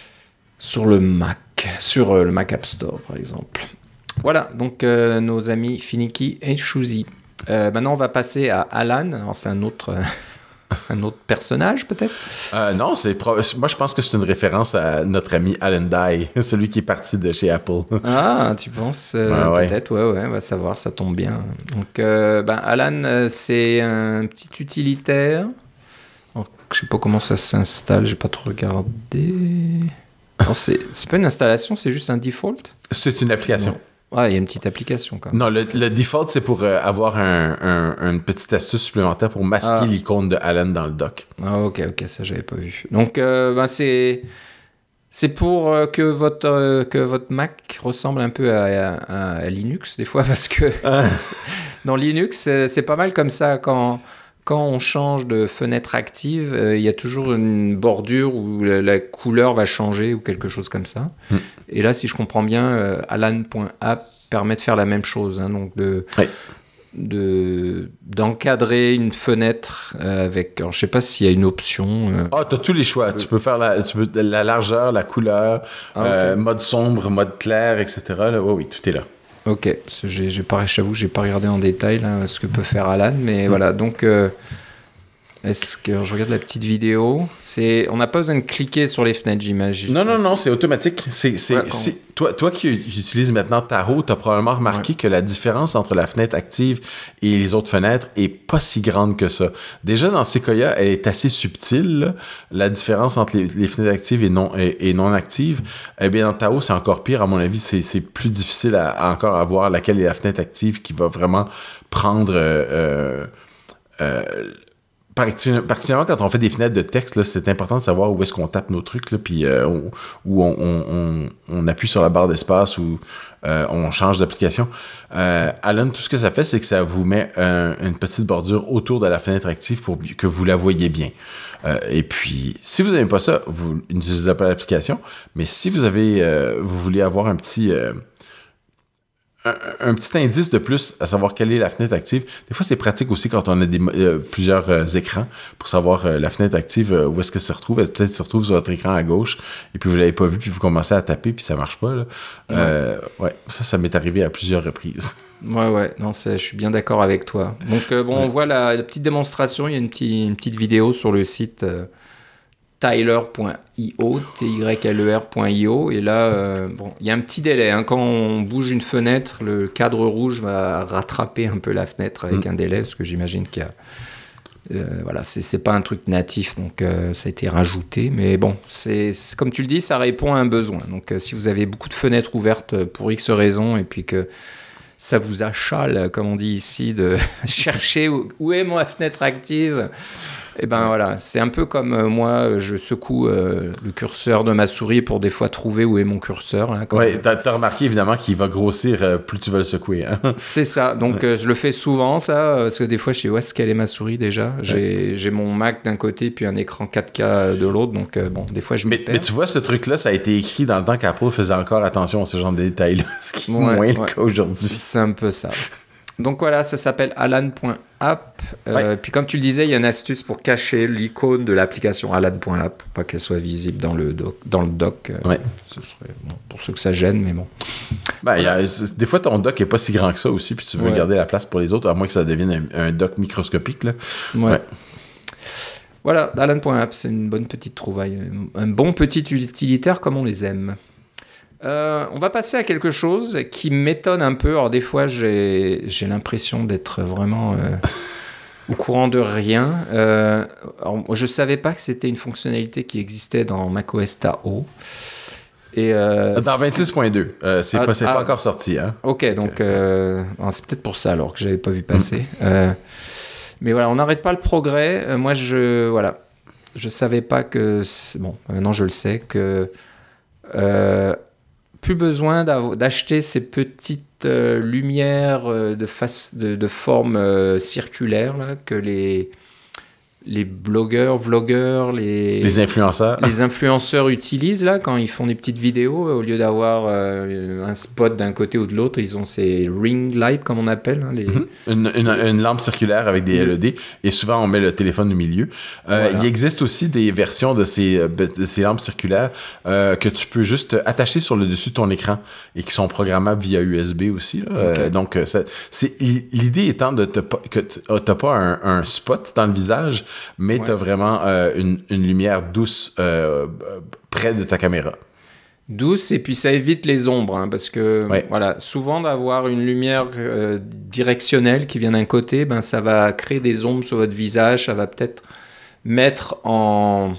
Sur le Mac, sur euh, le Mac App Store par exemple. Voilà, donc euh, nos amis Finicky et Choosy. Euh, maintenant, on va passer à Alan. Alors, c'est un autre, euh, un autre personnage, peut-être euh, Non, c'est pro... moi, je pense que c'est une référence à notre ami Alan Dye, celui qui est parti de chez Apple. Ah, tu penses euh, ouais, Peut-être, ouais. ouais, ouais, on va savoir, ça tombe bien. Donc, euh, ben, Alan, euh, c'est un petit utilitaire. Alors, je ne sais pas comment ça s'installe, je n'ai pas trop regardé. Alors, c'est, c'est pas une installation, c'est juste un default C'est une application. Non. Ah, il y a une petite application quand même. Non, le, le default, c'est pour euh, avoir un, un, une petite astuce supplémentaire pour masquer ah. l'icône de Alan dans le dock. Ah, ok, ok, ça, j'avais pas vu. Donc, euh, ben, c'est, c'est pour euh, que, votre, euh, que votre Mac ressemble un peu à, à, à Linux, des fois, parce que ah. dans Linux, c'est, c'est pas mal comme ça. Quand, quand on change de fenêtre active, euh, il y a toujours une bordure où la, la couleur va changer ou quelque chose comme ça. Mm. Et là, si je comprends bien, euh, alan.app permet de faire la même chose, hein, donc de, oui. de, d'encadrer une fenêtre euh, avec... Alors, je ne sais pas s'il y a une option... Euh, ah, euh... oh, tu as tous les choix. Euh... Tu peux faire la, tu peux, la largeur, la couleur, ah, okay. euh, mode sombre, mode clair, et cetera. Là, oh, oui, tout est là. Ok, j'ai, j'ai pas, j'avoue, je n'ai pas regardé en détail là, ce que peut faire Alan, mais mmh. voilà, donc... Euh, Est-ce que je regarde la petite vidéo? C'est, on n'a pas besoin de cliquer sur les fenêtres, j'imagine. Non, non, non, c'est automatique. C'est, c'est, ouais, c'est, toi, toi qui utilises maintenant Tahoe, tu as probablement remarqué ouais. que la différence entre la fenêtre active et les autres fenêtres est pas si grande que ça. Déjà, dans Sequoia, elle est assez subtile, là, la différence entre les, les fenêtres actives et non, et, et non actives. Eh bien, dans Tahoe, c'est encore pire. À mon avis, c'est, c'est plus difficile à, à encore à voir laquelle est la fenêtre active qui va vraiment prendre... Euh, euh, particulièrement quand on fait des fenêtres de texte, là, c'est important de savoir où est-ce qu'on tape nos trucs, là, puis euh, où, où on, on, on, on appuie sur la barre d'espace ou euh, on change d'application. Euh, Alan, tout ce que ça fait, c'est que ça vous met un, une petite bordure autour de la fenêtre active pour que vous la voyez bien. Euh, et puis, si vous n'aimez pas ça, vous n'utilisez pas l'application, mais si vous avez, euh, vous voulez avoir un petit... Euh, un, un petit indice de plus à savoir quelle est la fenêtre active. Des fois, c'est pratique aussi quand on a des, euh, plusieurs euh, écrans pour savoir euh, la fenêtre active, euh, où est-ce que ça se retrouve. Elle peut-être se retrouve sur votre écran à gauche et puis vous l'avez pas vu, puis vous commencez à taper, puis ça marche pas. Là. Ouais. Euh, ouais, ça, ça m'est arrivé à plusieurs reprises. Ouais, ouais, non, c'est, je suis bien d'accord avec toi. Donc, euh, bon, ouais. on voit la, la petite démonstration. Il y a une, petite, une petite vidéo sur le site euh, tyler point io, T Y L E R point I O. Et là, euh, bon, il y a un petit délai. Hein. Quand on bouge une fenêtre, le cadre rouge va rattraper un peu la fenêtre avec mmh. un délai, parce que j'imagine qu'il y a. Euh, voilà, c'est, c'est pas un truc natif, donc euh, ça a été rajouté. Mais bon, c'est, c'est, comme tu le dis, ça répond à un besoin. Donc, euh, si vous avez beaucoup de fenêtres ouvertes pour X raisons, et puis que ça vous achale, comme on dit ici, de chercher où, où est ma fenêtre active. Et ben voilà, c'est un peu comme euh, moi, je secoue euh, le curseur de ma souris pour des fois trouver où est mon curseur. Là, oui, t'as, t'as remarqué évidemment qu'il va grossir euh, plus tu vas le secouer. Hein? C'est ça, donc ouais. euh, je le fais souvent ça, parce que des fois je sais où est-ce qu'elle est ma souris déjà. J'ai, ouais. j'ai mon Mac d'un côté puis un écran quatre K de l'autre, donc euh, bon, des fois je me mais, perds. Mais tu vois, ce truc-là, ça a été écrit dans le temps qu'Apple faisait encore attention à ce genre de détails-là, ce qui est ouais, moins ouais. le cas aujourd'hui. C'est un peu ça. Donc voilà, ça s'appelle alan point app. Euh, ouais. Puis comme tu le disais, il y a une astuce pour cacher l'icône de l'application alan point app, pour pas qu'elle soit visible dans le doc. Dans le doc. Euh, ouais. Ce serait bon, pour ceux que ça gêne, mais bon. Ben, y a, des fois, ton doc est pas si grand que ça aussi, puis tu veux ouais. garder la place pour les autres, à moins que ça devienne un, un doc microscopique. Là. Ouais. ouais. Voilà, alan point app, c'est une bonne petite trouvaille. Un bon petit utilitaire comme on les aime. Euh, on va passer à quelque chose qui m'étonne un peu. Alors des fois, j'ai, j'ai l'impression d'être vraiment euh, au courant de rien. Euh, alors, je ne savais pas que c'était une fonctionnalité qui existait dans macOS Tahoe. Et euh, dans vingt-six point deux, euh, c'est, ah, pas, c'est ah, pas encore sorti. Hein? Ok, donc euh, c'est peut-être pour ça alors que je n'avais pas vu passer. Mmh. Euh, mais voilà, on n'arrête pas le progrès. Euh, moi, je voilà, je savais pas que... Bon, maintenant je le sais que... Euh, plus besoin d'acheter ces petites euh, lumières euh, de, face, de, de forme euh, circulaire là, que les, les blogueurs, vlogueurs, les, les influenceurs. les influenceurs utilisent là, quand ils font des petites vidéos. Au lieu d'avoir euh, un spot d'un côté ou de l'autre, ils ont ces ring lights, comme on appelle. Hein, les... mm-hmm. une, une, une lampe circulaire avec des L E D, et souvent on met le téléphone au milieu. Euh, voilà. Il existe aussi des versions de ces, de ces lampes circulaires euh, que tu peux juste attacher sur le dessus de ton écran et qui sont programmables via U S B aussi. Là. Okay. Euh, donc, ça, c'est, l'idée étant de te, que tu n'as pas un, un spot dans le visage, mais ouais. tu as vraiment euh, une, une lumière douce euh, près de ta caméra. Douce, et puis ça évite les ombres, hein, parce que ouais. voilà, souvent d'avoir une lumière euh, directionnelle qui vient d'un côté, ben, ça va créer des ombres sur votre visage, ça va peut-être mettre en,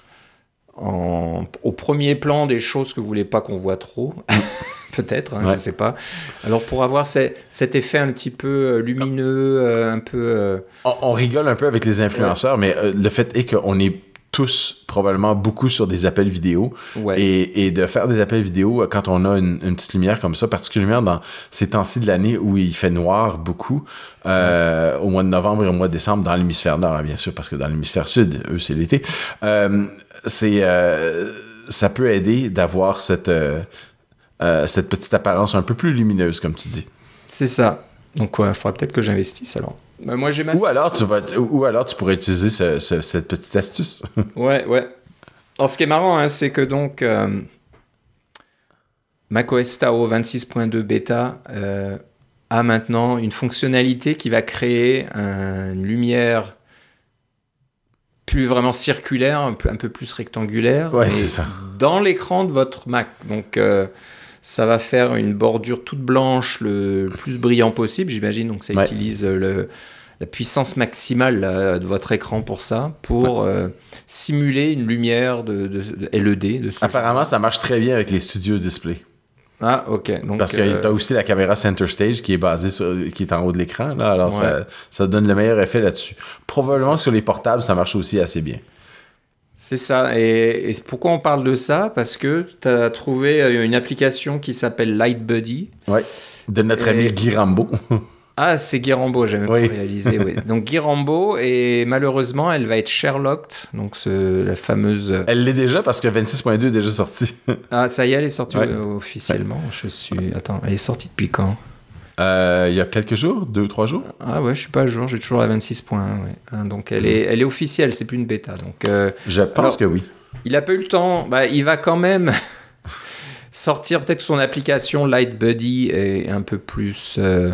en, au premier plan des choses que vous ne voulez pas qu'on voit trop. Peut-être, hein, ouais. je ne sais pas. Alors, pour avoir ce, cet effet un petit peu lumineux, euh, un peu... Euh... On, on rigole un peu avec les influenceurs, ouais. mais euh, le fait est qu'on est tous probablement beaucoup sur des appels vidéo. Ouais. Et, et de faire des appels vidéo quand on a une, une petite lumière comme ça, particulièrement dans ces temps-ci de l'année où il fait noir beaucoup, euh, ouais. au mois de novembre et au mois de décembre, dans l'hémisphère nord, bien sûr, parce que dans l'hémisphère sud, eux, c'est l'été. Euh, c'est, euh, ça peut aider d'avoir cette... Euh, Euh, cette petite apparence un peu plus lumineuse, comme tu dis. C'est ça. Donc, il ouais, faudra peut-être que j'investisse alors. Ben, moi, j'ai ma... ou, alors tu vas, ou alors tu pourrais utiliser ce, ce, cette petite astuce. ouais, ouais. Alors, ce qui est marrant, hein, c'est que donc, euh, macOS Tahoe vingt-six point deux bêta euh, a maintenant une fonctionnalité qui va créer un, une lumière plus vraiment circulaire, un peu, un peu plus rectangulaire. Ouais, c'est ça. Dans l'écran de votre Mac. Donc, euh, ça va faire une bordure toute blanche, le plus brillant possible, j'imagine. Donc, ça ouais. utilise le, la puissance maximale là, de votre écran pour ça, pour ouais. euh, simuler une lumière de, de, de L E D. De Apparemment, ça marche très bien avec les studios display. Ah, ok. Donc, parce que euh... tu as aussi la caméra Center Stage qui est basée sur, qui est en haut de l'écran. Là, alors, ouais. ça, ça donne le meilleur effet là-dessus. Probablement sur les portables, ça marche aussi assez bien. C'est ça. Et, et pourquoi on parle de ça? Parce que tu as trouvé une application qui s'appelle Light Buddy. Oui, de notre et... ami Guy Rambo. Ah, c'est Guy Rambo, j'avais oui. pas réalisé. Oui. Donc Guy Rambo, et malheureusement, elle va être Sherlocked, donc ce, la fameuse... Elle l'est déjà parce que vingt-six point deux est déjà sorti. Ah, ça y est, elle est sortie ouais. officiellement. Ouais. Je suis... Attends, elle est sortie depuis quand? Euh, il y a quelques jours, deux ou trois jours. Ah ouais, je suis pas à jour, j'ai toujours la vingt-six point un. Ouais. Hein, donc elle est, elle est officielle, c'est plus une bêta. Donc, euh, je pense alors, que oui. Il a pas eu le temps, bah, il va quand même sortir peut-être son application Light Buddy et un peu plus... Euh,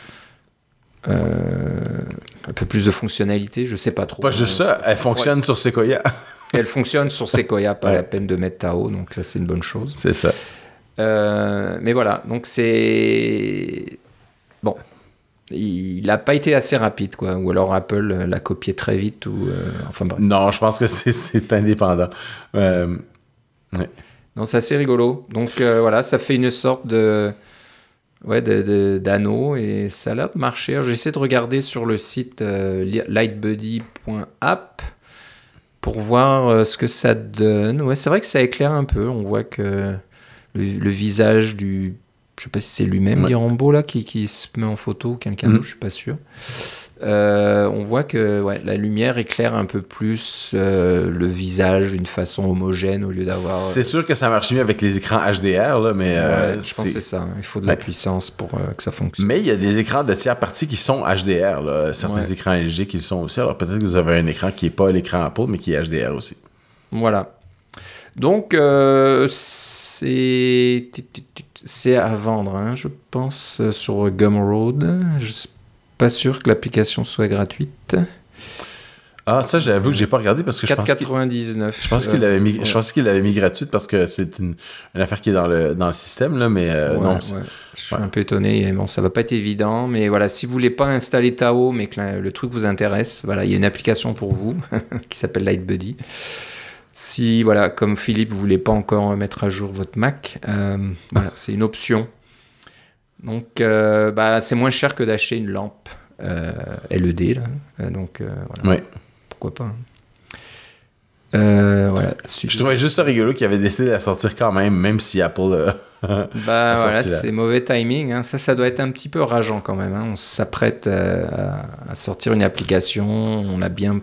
euh, un peu plus de fonctionnalités, je sais pas trop. Pas juste ça, elle fonctionne ouais. sur Sequoia. Elle fonctionne sur Sequoia, pas ouais. la peine de mettre Tao, donc ça c'est une bonne chose. C'est ça. Euh, mais voilà, donc c'est... Bon, il n'a pas été assez rapide, quoi. Ou alors Apple l'a copié très vite, ou... Euh, enfin bref. Non, je pense que c'est, c'est indépendant. Euh, ouais. Non, c'est assez rigolo. Donc euh, voilà, ça fait une sorte de... Ouais, de, de, d'anneau, et ça a l'air de marcher. Alors, j'essaie de regarder sur le site euh, lightbuddy point app pour voir euh, ce que ça donne. Ouais, c'est vrai que ça éclaire un peu. On voit que le, le visage du... Je sais pas si c'est lui-même, ouais. Guirambo, là, qui, qui se met en photo, ou quelqu'un d'autre, mmh. je suis pas sûr. Euh, on voit que ouais, la lumière éclaire un peu plus euh, le visage d'une façon homogène au lieu d'avoir... C'est sûr que ça marche mieux avec les écrans H D R, là, mais... Ouais, euh, je c'est... pense que c'est ça. Il faut de la ouais. puissance pour euh, que ça fonctionne. Mais il y a des écrans de tiers parties qui sont H D R, là. Certains ouais. écrans L G qui le sont aussi. Alors peut-être que vous avez un écran qui n'est pas l'écran Apple, mais qui est H D R aussi. Voilà. Donc, euh, c'est... c'est à vendre, hein, je pense, sur Gumroad. Je suis pas sûr que l'application soit gratuite. Ah, ça, j'avoue que j'ai pas regardé parce que je pense quatre quatre-vingt-dix-neuf. Je pense qu'il l'avait mis, ouais. je pensais qu'il l'avait mis gratuite parce que c'est une, une affaire qui est dans le, dans le système, là, mais euh, ouais, non. Ouais. Je suis ouais. un peu étonné. Bon, ça va pas être évident, mais voilà, si vous voulez pas installer Tao, mais que la, le truc vous intéresse, voilà, il y a une application pour vous qui s'appelle Light Buddy. Si, voilà, comme Philippe, vous voulez pas encore mettre à jour votre Mac, euh, voilà, c'est une option. Donc, euh, bah, c'est moins cher que d'acheter une lampe euh, L E D, là. Euh, donc, euh, voilà. Ouais. Pourquoi pas. Hein. Euh, voilà. Je trouvais juste ça rigolo qu'ils avaient décidé de la sortir quand même, même si Apple. Euh, bah voilà, c'est mauvais timing. Hein. Ça, ça doit être un petit peu rageant quand même. Hein. On s'apprête à, à sortir une application. On a bien.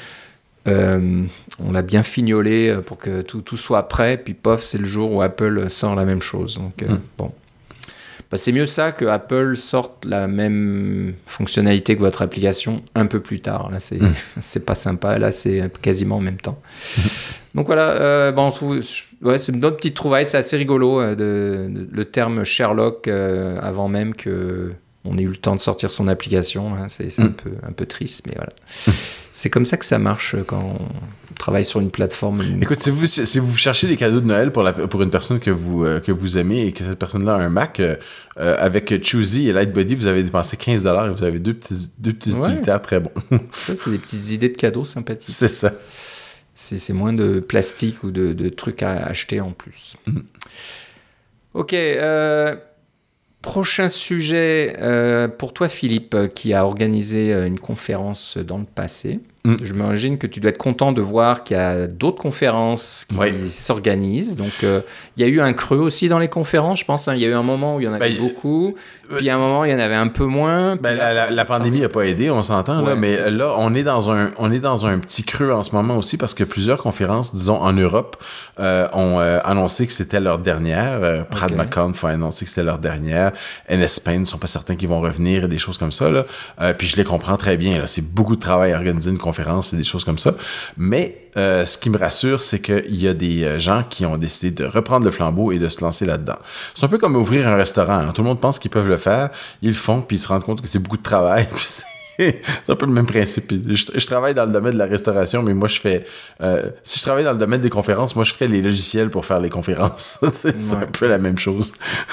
Euh, on l'a bien fignolé pour que tout, tout soit prêt, puis pof, c'est le jour où Apple sort la même chose. Donc, euh, mm. bon. Bah, c'est mieux ça que Apple sorte la même fonctionnalité que votre application un peu plus tard. Là, c'est, mm. c'est pas sympa. Là, c'est quasiment en même temps. Mm. Donc voilà, euh, bon, on trouve, ouais, c'est une autre petite trouvaille. C'est assez rigolo, euh, de, de, le terme Sherlock euh, avant même que on ait eu le temps de sortir son application. Hein, c'est c'est mm. un, peu, un peu triste, mais voilà. Mm. C'est comme ça que ça marche quand on travaille sur une plateforme. Écoute, si vous, si vous cherchez des cadeaux de Noël pour, la, pour une personne que vous, euh, que vous aimez et que cette personne-là a un Mac, euh, avec Choosy et Lightbuddy, vous avez dépensé quinze dollars et vous avez deux petits, deux petits ouais. utilitaires très bons. Ça, c'est des petites idées de cadeaux sympathiques. C'est ça. C'est, c'est moins de plastique ou de, de trucs à acheter en plus. Mm. Ok. Euh, prochain sujet euh, pour toi, Philippe, qui a organisé une conférence dans le passé. Mm. Je m'imagine que tu dois être content de voir qu'il y a d'autres conférences qui oui. s'organisent. Donc, euh, il y a eu un creux aussi dans les conférences, je pense. Hein. Il y a eu un moment où il y en avait ben, beaucoup, euh, puis à un moment, il y en avait un peu moins. Ben, la, la, la pandémie n'a pas aidé, on s'entend, ouais, là, mais là, on est, dans un, on est dans un petit creux en ce moment aussi parce que plusieurs conférences, disons, en Europe, euh, ont euh, annoncé que c'était leur dernière. Euh, Pratt okay. McConf a annoncé que c'était leur dernière. N S Pen ne sont pas certains qu'ils vont revenir et des choses comme ça. Là. Euh, puis je les comprends très bien. Là. C'est beaucoup de travail à organiser une conférence et des choses comme ça. Mais euh, ce qui me rassure, c'est qu'il y a des gens qui ont décidé de reprendre le flambeau et de se lancer là-dedans. C'est un peu comme ouvrir un restaurant. Hein. Tout le monde pense qu'ils peuvent le faire. Ils le font, puis ils se rendent compte que c'est beaucoup de travail. Puis c'est, c'est un peu le même principe. Je, je travaille dans le domaine de la restauration, mais moi, je fais... Euh, si je travaille dans le domaine des conférences, moi, je ferais les logiciels pour faire les conférences. c'est, c'est ouais. un peu la même chose.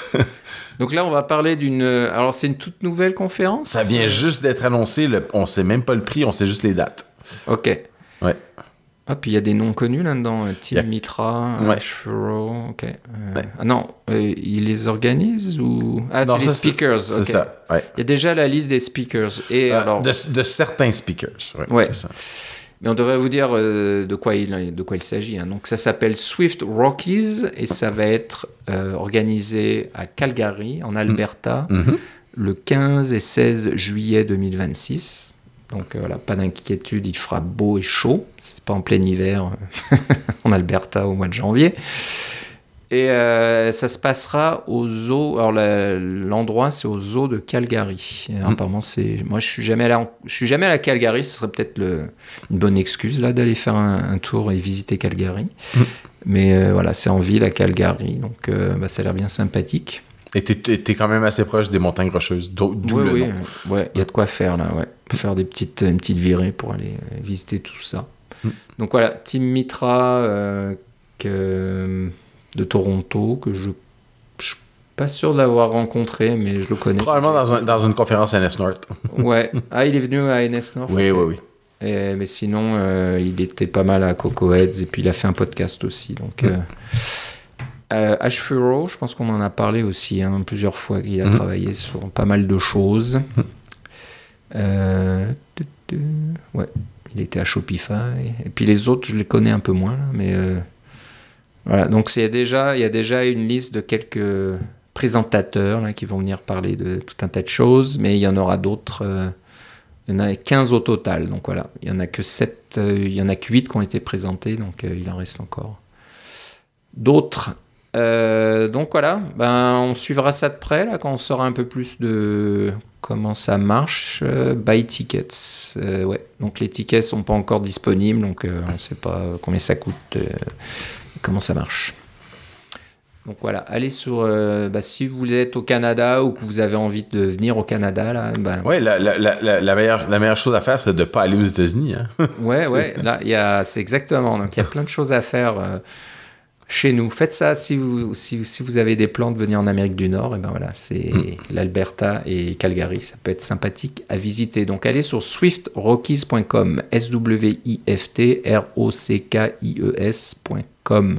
Donc là, on va parler d'une... Alors, c'est une toute nouvelle conférence? Ça vient juste d'être annoncé. Le... On ne sait même pas le prix, on sait juste les dates. Ok. Ouais. Ah, puis il y a des noms connus là-dedans. Tim yeah. Mitra, ouais. Ash Furrow, ok. Euh, ouais. Ah non, euh, ils les organisent ou... Ah, non, c'est ça, les speakers. C'est, okay. c'est ça, ouais. Il y a déjà la liste des speakers. Et euh, alors... de, de certains speakers, ouais, ouais. c'est ça. Mais on devrait vous dire euh, de, quoi il, de quoi il s'agit. Hein. Donc ça s'appelle Swift Rockies et ça va être euh, organisé à Calgary, en Alberta, mm-hmm. le quinze et seize juillet deux mille vingt-six. Donc euh, voilà, pas d'inquiétude, il fera beau et chaud. C'est pas en plein hiver en Alberta au mois de janvier. Et euh, ça se passera au zoo. Alors la, l'endroit, c'est au zoo de Calgary. Et, mmh. Apparemment, c'est. Moi, je suis jamais allé. En... Je suis jamais allé à Calgary. Ce serait peut-être le... une bonne excuse là d'aller faire un, un tour et visiter Calgary. Mmh. Mais euh, voilà, c'est en ville à Calgary, donc euh, bah, ça a l'air bien sympathique. Et t'es, t'es quand même assez proche des montagnes rocheuses, d'où oui, le oui, nom. Oui, ouais, il y a de quoi faire là, ouais. Faire des petites, une petite virée pour aller visiter tout ça. Mmh. Donc voilà, Tim Mitra euh, que, de Toronto, que je ne suis pas sûr de l'avoir rencontré, mais je le connais. Probablement dans, un, dans une conférence à N S North. Ouais, ah, il est venu à N S North. Oui, oui, oui. Et, mais sinon, euh, il était pas mal à Coco Heads et puis il a fait un podcast aussi. Donc, mmh. euh, euh, Ash Furrow, je pense qu'on en a parlé aussi hein, plusieurs fois. Il a mmh. travaillé sur pas mal de choses. Mmh. Euh, ouais, il était à Shopify. Et puis les autres, je les connais un peu moins. Là, mais euh, voilà. Donc, il y a déjà, il y a déjà une liste de quelques présentateurs là, qui vont venir parler de tout un tas de choses. Mais il y en aura d'autres. Euh, Il y en a quinze au total, donc voilà. Il n'y en a que sept, euh, il y en a que huit qui ont été présentés, donc euh, il en reste encore d'autres. Euh, donc voilà, ben, on suivra ça de près là, quand on saura un peu plus de comment ça marche. Euh, buy tickets, euh, ouais. Donc les tickets sont pas encore disponibles, donc euh, on ne sait pas combien ça coûte, euh, comment ça marche. Donc voilà, allez sur. Euh, bah, si vous êtes au Canada ou que vous avez envie de venir au Canada, là. Bah, ouais, la, la, la, la, meilleure, la meilleure chose à faire, c'est de ne pas aller aux États-Unis. Hein. Ouais, c'est... ouais, là, y a, c'est exactement. Donc il y a plein de choses à faire euh, chez nous. Faites ça si vous, si, si vous avez des plans de venir en Amérique du Nord. Et ben voilà, c'est mm. l'Alberta et Calgary. Ça peut être sympathique à visiter. Donc allez sur swift rockies point com, S W I F T R O C K I E S point com.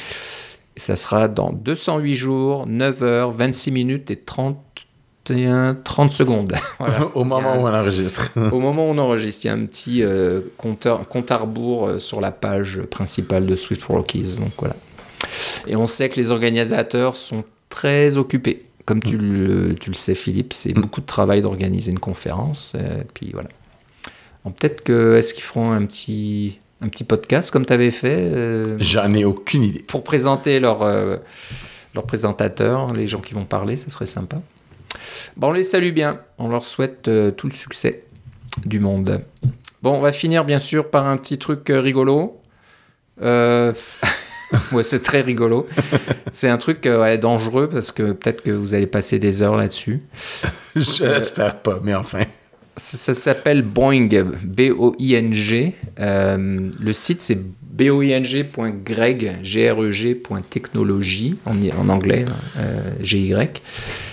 Ça sera dans deux cent huit jours, neuf heures, vingt-six minutes et trente et un, trente secondes. Voilà. Au moment un, où on enregistre. Au moment où on enregistre, il y a un petit euh, compteur, compte à rebours euh, sur la page principale de Swift for Rockies. Donc voilà. Et on sait que les organisateurs sont très occupés. Comme tu le, tu le sais, Philippe, c'est mm. beaucoup de travail d'organiser une conférence. Et puis voilà. Bon, peut-être que, est-ce qu'ils feront un petit... un petit podcast comme tu avais fait euh, J'en ai aucune idée. Pour présenter leurs euh, leur présentateurs, les gens qui vont parler, ça serait sympa. Bon, on les salue bien. On leur souhaite euh, tout le succès du monde. Bon, on va finir bien sûr par un petit truc euh, rigolo. Euh... ouais, c'est très rigolo. C'est un truc euh, ouais, dangereux parce que peut-être que vous allez passer des heures là-dessus. Je euh... l'espère pas, mais enfin... Ça, ça s'appelle Boing, B O I N G. Euh, le site, c'est boing point greg, G R E G point technologie, en, en anglais, euh, G Y.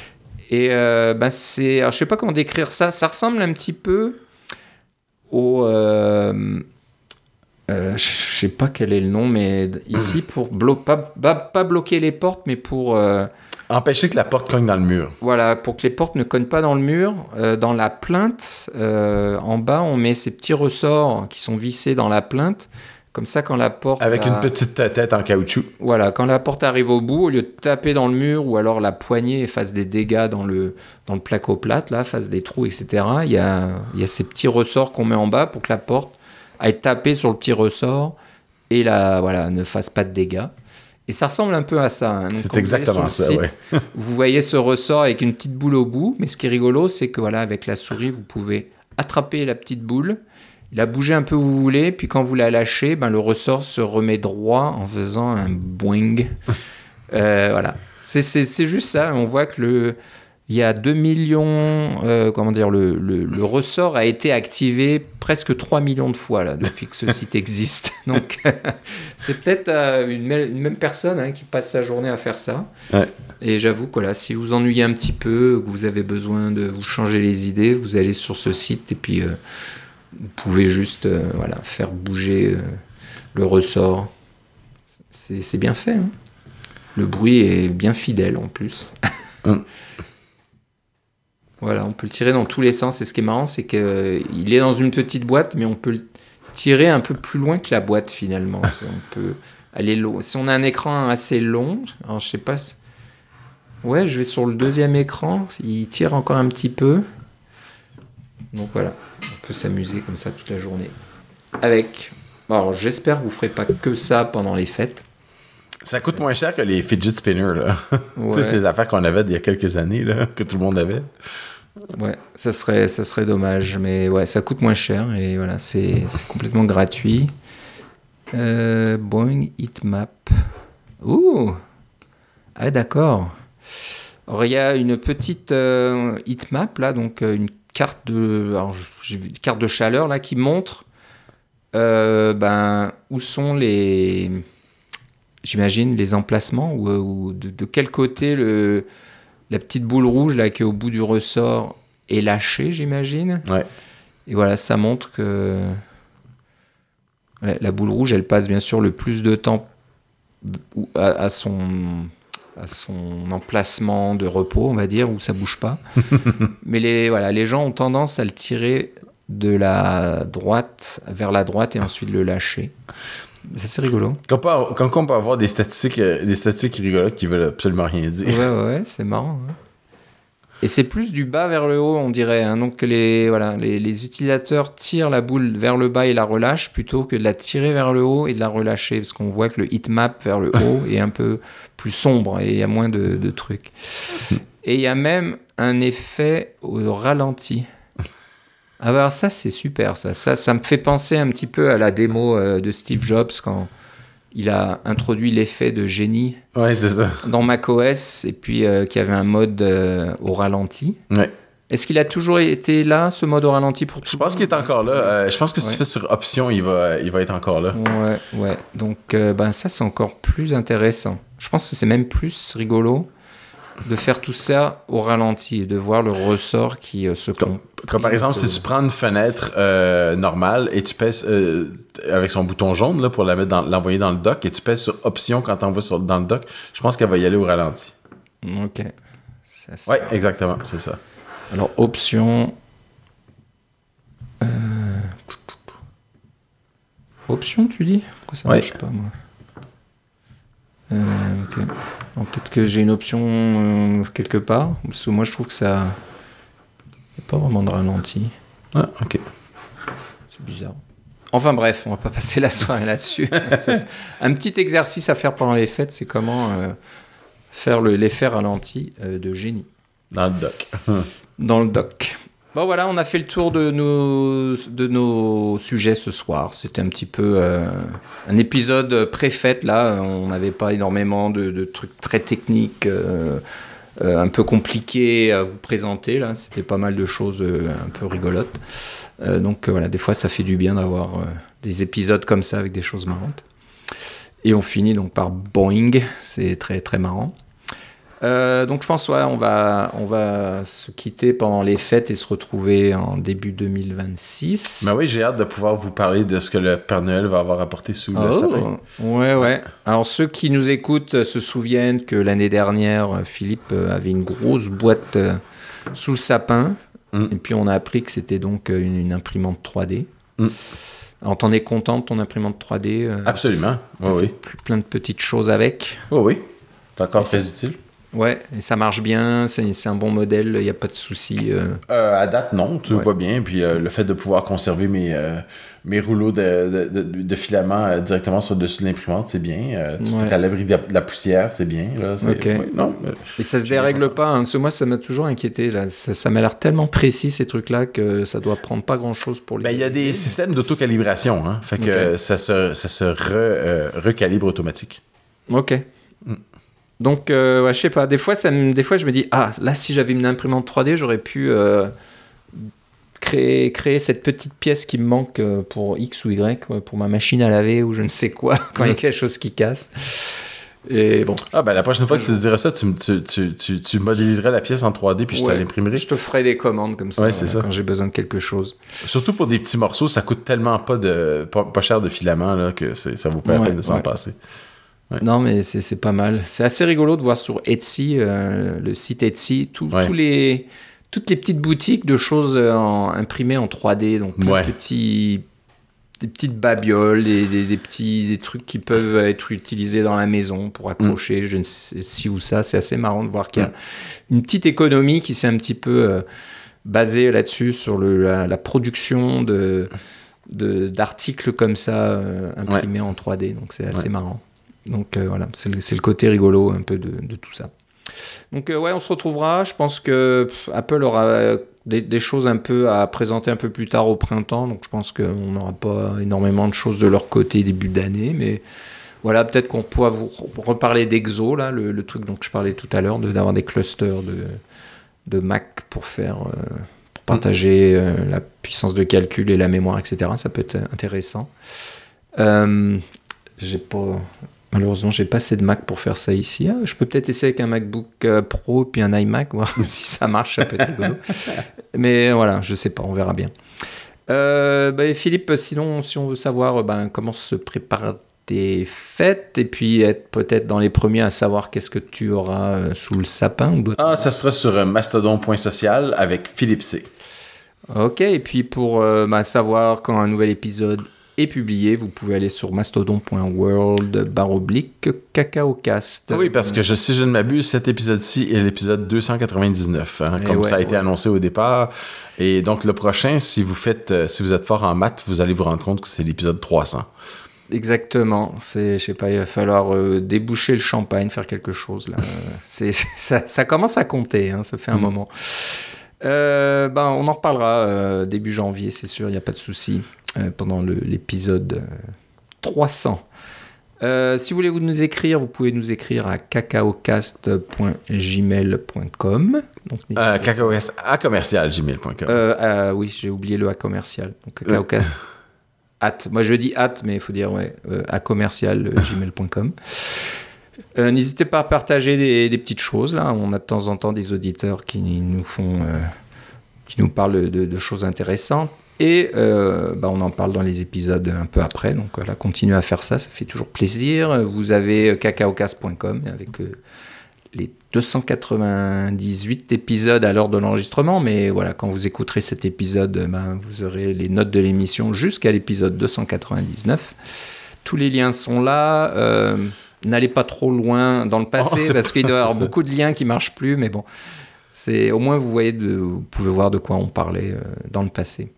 Et euh, ben c'est... Alors, je ne sais pas comment décrire ça. Ça ressemble un petit peu au... Euh, euh, je ne sais pas quel est le nom, mais ici, pour blo- pas, pas, pas bloquer les portes, mais pour... Euh, empêcher que la porte cogne dans le mur. Voilà, pour que les portes ne cognent pas dans le mur. Euh, dans la plainte, euh, en bas, on met ces petits ressorts qui sont vissés dans la plainte. Comme ça, quand la porte... Avec a... une petite tête en caoutchouc. Voilà, quand la porte arrive au bout, au lieu de taper dans le mur ou alors la poignée fasse des dégâts dans le, dans le placo-plate, là, fasse des trous, et cetera, il y a, il y a ces petits ressorts qu'on met en bas pour que la porte aille taper sur le petit ressort et la, voilà, ne fasse pas de dégâts. Et ça ressemble un peu à ça. Hein. Donc, c'est exactement ça, site, ouais. Vous voyez ce ressort avec une petite boule au bout, mais ce qui est rigolo, c'est que voilà, avec la souris, vous pouvez attraper la petite boule, la bouger un peu où vous voulez, puis quand vous la lâchez, ben, le ressort se remet droit en faisant un boing. euh, voilà. C'est, c'est, c'est juste ça. On voit que le... Il y a deux millions, euh, comment dire, le, le, le ressort a été activé presque trois millions de fois là, depuis que ce site existe. Donc, c'est peut-être euh, une, une même personne hein, qui passe sa journée à faire ça. Ouais. Et j'avoue que là, si vous ennuyez un petit peu, que vous avez besoin de vous changer les idées, vous allez sur ce site et puis euh, vous pouvez juste euh, voilà, faire bouger euh, le ressort. C'est, c'est bien fait. Hein. Le bruit est bien fidèle en plus. Hum. Voilà, on peut le tirer dans tous les sens. Et ce qui est marrant, c'est qu'il est dans une petite boîte, mais on peut le tirer un peu plus loin que la boîte, finalement. On peut aller loin. Si on a un écran assez long, alors je sais pas... Ouais, je vais sur le deuxième écran. Il tire encore un petit peu. Donc voilà, on peut s'amuser comme ça toute la journée. Avec... Alors, j'espère que vous ne ferez pas que ça pendant les fêtes. Ça coûte moins cher que les fidget spinners, là. Ouais. Tu sais, c'est les affaires qu'on avait il y a quelques années, là, que tout le monde avait. Ouais, ça serait, ça serait dommage, mais ouais, ça coûte moins cher et voilà, c'est, c'est complètement gratuit. Euh, Boeing Heatmap. Ouh! Ah, d'accord. Alors, il y a une petite euh, heatmap, là, donc euh, une carte de, alors, j'ai vu une carte de chaleur, là, qui montre euh, ben, où sont les, j'imagine, les emplacements, ou, ou de, de quel côté le, la petite boule rouge, là, qui est au bout du ressort, est lâchée, j'imagine. Ouais. Et voilà, ça montre que la, la boule rouge, elle passe bien sûr le plus de temps à, à son... à son emplacement de repos, on va dire, où ça bouge pas. Mais les, voilà, les gens ont tendance à le tirer de la droite vers la droite et ensuite le lâcher. C'est assez rigolo. Quand, on peut, quand on peut avoir des statistiques, des statistiques rigolotes qui veulent absolument rien dire. Ouais, ouais, ouais, c'est marrant. Ouais. Et c'est plus du bas vers le haut, on dirait. Hein. Donc les, voilà, les, les utilisateurs tirent la boule vers le bas et la relâchent plutôt que de la tirer vers le haut et de la relâcher. Parce qu'on voit que le heatmap vers le haut est un peu plus sombre et il y a moins de, de trucs. Et il y a même un effet au ralenti. Ah bah alors ça, c'est super. Ça. Ça, ça me fait penser un petit peu à la démo euh, de Steve Jobs quand il a introduit l'effet de génie ouais, c'est ça. dans macOS et puis euh, qu'il y avait un mode euh, au ralenti. Ouais. Est-ce qu'il a toujours été là, ce mode au ralenti pour tout Je pense qu'il est encore là. Euh, je pense que si ouais. tu fais sur option, il va, il va être encore là. Ouais, ouais. Donc euh, ben, ça, c'est encore plus intéressant. Je pense que c'est même plus rigolo de faire tout ça au ralenti et de voir le ressort qui euh, se Comme, comme par exemple, se... si tu prends une fenêtre euh, normale et tu pèses euh, avec son bouton jaune là, pour la mettre dans, l'envoyer dans le dock et tu pèses sur option quand tu envoies sur, dans le dock, je pense qu'elle va y aller au ralenti. Ok. Ça, c'est... Ouais, exactement, c'est ça. Alors, option... Euh... Option, tu dis? Pourquoi ça ne ouais. marche pas, moi? Euh, ok. Alors, peut-être que j'ai une option euh, quelque part. Parce que moi, je trouve que ça... Il n'y a pas vraiment de ralenti. Ah, ok. C'est bizarre. Enfin bref, on va pas passer la soirée là-dessus. C'est un petit exercice à faire pendant les fêtes, c'est comment euh, faire le, l'effet ralenti euh, de génie. Dans le dock. Dans le dock. Bon voilà, on a fait le tour de nos, de nos sujets ce soir. C'était un petit peu euh, un épisode pré-fête là. On n'avait pas énormément de, de trucs très techniques, euh, euh, un peu compliqués à vous présenter là. C'était pas mal de choses euh, un peu rigolotes. Euh, donc euh, voilà, des fois ça fait du bien d'avoir euh, des épisodes comme ça avec des choses marrantes. Et on finit donc par Boeing. C'est très très marrant. Euh, donc je pense ouais, on va on va se quitter pendant les fêtes et se retrouver en début deux mille vingt-six. Ben oui, j'ai hâte de pouvoir vous parler de ce que le Père Noël va avoir apporté sous oh, le sapin. Ouais ouais. Alors ceux qui nous écoutent se souviennent que l'année dernière, Philippe avait une grosse boîte sous le sapin mm. et puis on a appris que c'était donc une, une imprimante trois D. Mm. Alors t'en es content de ton imprimante trois D? euh, Absolument. T'as oh, fait oui. plein de petites choses avec. Oh oui. C'est encore et très c'est... utile. Ouais, et ça marche bien, c'est, c'est un bon modèle, il n'y a pas de souci. Euh... Euh, à date, non, tout ouais. va bien. Puis euh, le fait de pouvoir conserver mes, euh, mes rouleaux de, de, de, de filaments euh, directement sur le dessus de l'imprimante, c'est bien. Euh, tout ouais. est à l'abri de la poussière, c'est bien. Là, c'est... Okay. Oui, non, euh, et ça se dérègle pas, hein. Moi ça m'a toujours inquiété. Là. Ça, ça m'a l'air tellement précis ces trucs-là que ça doit prendre pas grand-chose pour les... Ben, il y a des systèmes d'autocalibration, hein, fait que okay. ça se, ça se re, euh, recalibre automatique. Ok. Mm. Donc, euh, ouais, je sais pas, des fois, ça me, des fois, je me dis, ah, là, si j'avais une imprimante trois D, j'aurais pu euh, créer, créer cette petite pièce qui me manque pour X ou Y, pour ma machine à laver ou je ne sais quoi, quand il mmh. y a quelque chose qui casse. Et bon. Ah, ben la prochaine fois que tu te dirais ça, tu, tu, tu, tu, tu modéliserais la pièce en trois D puis je ouais, te l'imprimerai. Je te ferai des commandes comme ça, ouais, c'est voilà, ça quand j'ai besoin de quelque chose. Surtout pour des petits morceaux, ça coûte tellement pas, de, pas, pas cher de filament là, que c'est, ça vaut pas ouais, la peine de s'en ouais. passer. Ouais. Non, mais c'est, c'est pas mal. C'est assez rigolo de voir sur Etsy, euh, le site Etsy, tout, ouais. tous les, toutes les petites boutiques de choses en, imprimées en trois D. Donc, plein ouais. de petits, des petites babioles, des, des, des, petits, des trucs qui peuvent être utilisés dans la maison pour accrocher, mm. je ne sais si ou ça. C'est assez marrant de voir qu'il y a mm. une petite économie qui s'est un petit peu euh, basée là-dessus, sur le, la, la production de, de, d'articles comme ça, euh, imprimés ouais. en trois D. Donc, c'est assez ouais. marrant. Donc euh, voilà, c'est le, c'est le côté rigolo un peu de, de tout ça. Donc euh, ouais, on se retrouvera. Je pense que pff, Apple aura euh, des, des choses un peu à présenter un peu plus tard au printemps. Donc je pense qu'on n'aura pas énormément de choses de leur côté début d'année. Mais voilà, peut-être qu'on pourra vous reparler d'Exo, là, le, le truc dont je parlais tout à l'heure, de, d'avoir des clusters de, de Mac pour faire... Euh, pour partager euh, la puissance de calcul et la mémoire, et cetera. Ça peut être intéressant. Euh, j'ai pas... Malheureusement, j'ai pas assez de Mac pour faire ça ici. Ah, je peux peut-être essayer avec un MacBook Pro puis un iMac, voir si ça marche, ça peut être rigolo. Mais voilà, je sais pas, on verra bien. Euh, bah, Philippe, sinon, si on veut savoir ben, comment se prépare tes fêtes et puis être peut-être dans les premiers à savoir qu'est-ce que tu auras euh, sous le sapin ou d'autres... Ah, ça sera sur euh, mastodon point social avec Philippe C. Ok, et puis pour euh, bah, savoir quand un nouvel épisode est publié, vous pouvez aller sur mastodon point world barre oblique cacaocast. Oui, parce que je, si je ne m'abuse, cet épisode-ci est l'épisode deux cent quatre-vingt-dix-neuf, hein, comme ouais, ça a été ouais. annoncé au départ. Et donc le prochain, si vous faites, euh, si vous êtes fort en maths, vous allez vous rendre compte que c'est l'épisode trois cents. Exactement. C'est, je sais pas, il va falloir euh, déboucher le champagne, faire quelque chose là. c'est, c'est, ça, ça commence à compter, hein, ça fait un mmh. moment. Euh, ben, on en reparlera euh, début janvier, c'est sûr, il n'y a pas de souci. Euh, pendant le, l'épisode euh, trois cents. Euh, si vous voulez vous nous écrire, vous pouvez nous écrire à cacaocast point gmail point com. Donc, euh, cacaocast à commercial gmail point com. Euh, euh, oui, j'ai oublié le à commercial. Donc cacaocast at. Moi je dis at, mais il faut dire ouais, euh, à commercial gmail point com. Euh, n'hésitez pas à partager des, des petites choses. Là. On a de temps en temps des auditeurs qui nous font, euh, qui nous parlent de, de choses intéressantes. Et euh, bah on en parle dans les épisodes un peu après. Donc voilà, continuez à faire ça, ça fait toujours plaisir. Vous avez cacaocast point com avec euh, les deux cent quatre-vingt-dix-huit épisodes à l'heure de l'enregistrement. Mais voilà, quand vous écouterez cet épisode, bah, vous aurez les notes de l'émission jusqu'à l'épisode deux cent quatre-vingt-dix-neuf. Tous les liens sont là. Euh, n'allez pas trop loin dans le passé oh, parce qu'il doit y avoir beaucoup de liens qui ne marchent plus. Mais bon, c'est, au moins vous, voyez de, vous pouvez voir de quoi on parlait euh, dans le passé.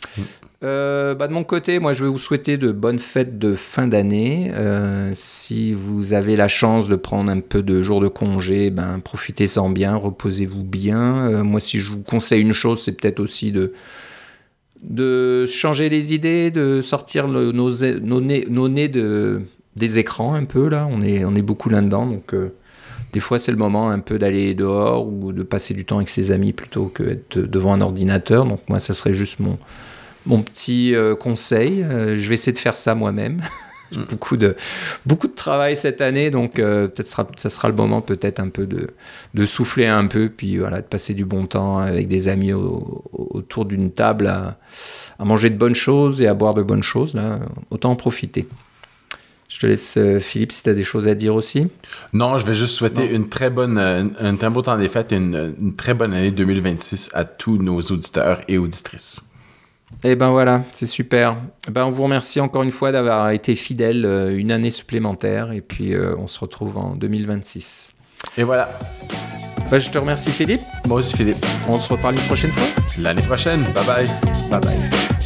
Euh, bah de mon côté, moi je vais vous souhaiter de bonnes fêtes de fin d'année. Euh, si vous avez la chance de prendre un peu de jours de congé, ben, profitez-en bien, reposez-vous bien. Euh, moi si je vous conseille une chose, c'est peut-être aussi de, de changer les idées, de sortir le, nos, nos nez, nos nez de, des écrans un peu là. On est, on est beaucoup là-dedans, donc euh, des fois c'est le moment un peu d'aller dehors ou de passer du temps avec ses amis plutôt que d'être devant un ordinateur. Donc moi ça serait juste mon Mon petit euh, conseil, euh, je vais essayer de faire ça moi-même. J'ai beaucoup de, beaucoup de travail cette année, donc euh, peut-être sera, ça sera le moment peut-être un peu de, de souffler un peu, puis voilà, de passer du bon temps avec des amis au, au, autour d'une table à, à manger de bonnes choses et à boire de bonnes choses. Là, autant en profiter. Je te laisse, Philippe, si tu as des choses à dire aussi. Non, je vais juste souhaiter non. une très bonne, un, un très beau temps des fêtes et une, une très bonne année deux mille vingt-six à tous nos auditeurs et auditrices. Et ben voilà, c'est super. Ben on vous remercie encore une fois d'avoir été fidèles euh, une année supplémentaire et puis euh, on se retrouve en deux mille vingt-six. Et voilà. Ben, je te remercie Philippe. Moi aussi Philippe. On se reparle une prochaine fois. L'année prochaine. Bye bye. Bye bye.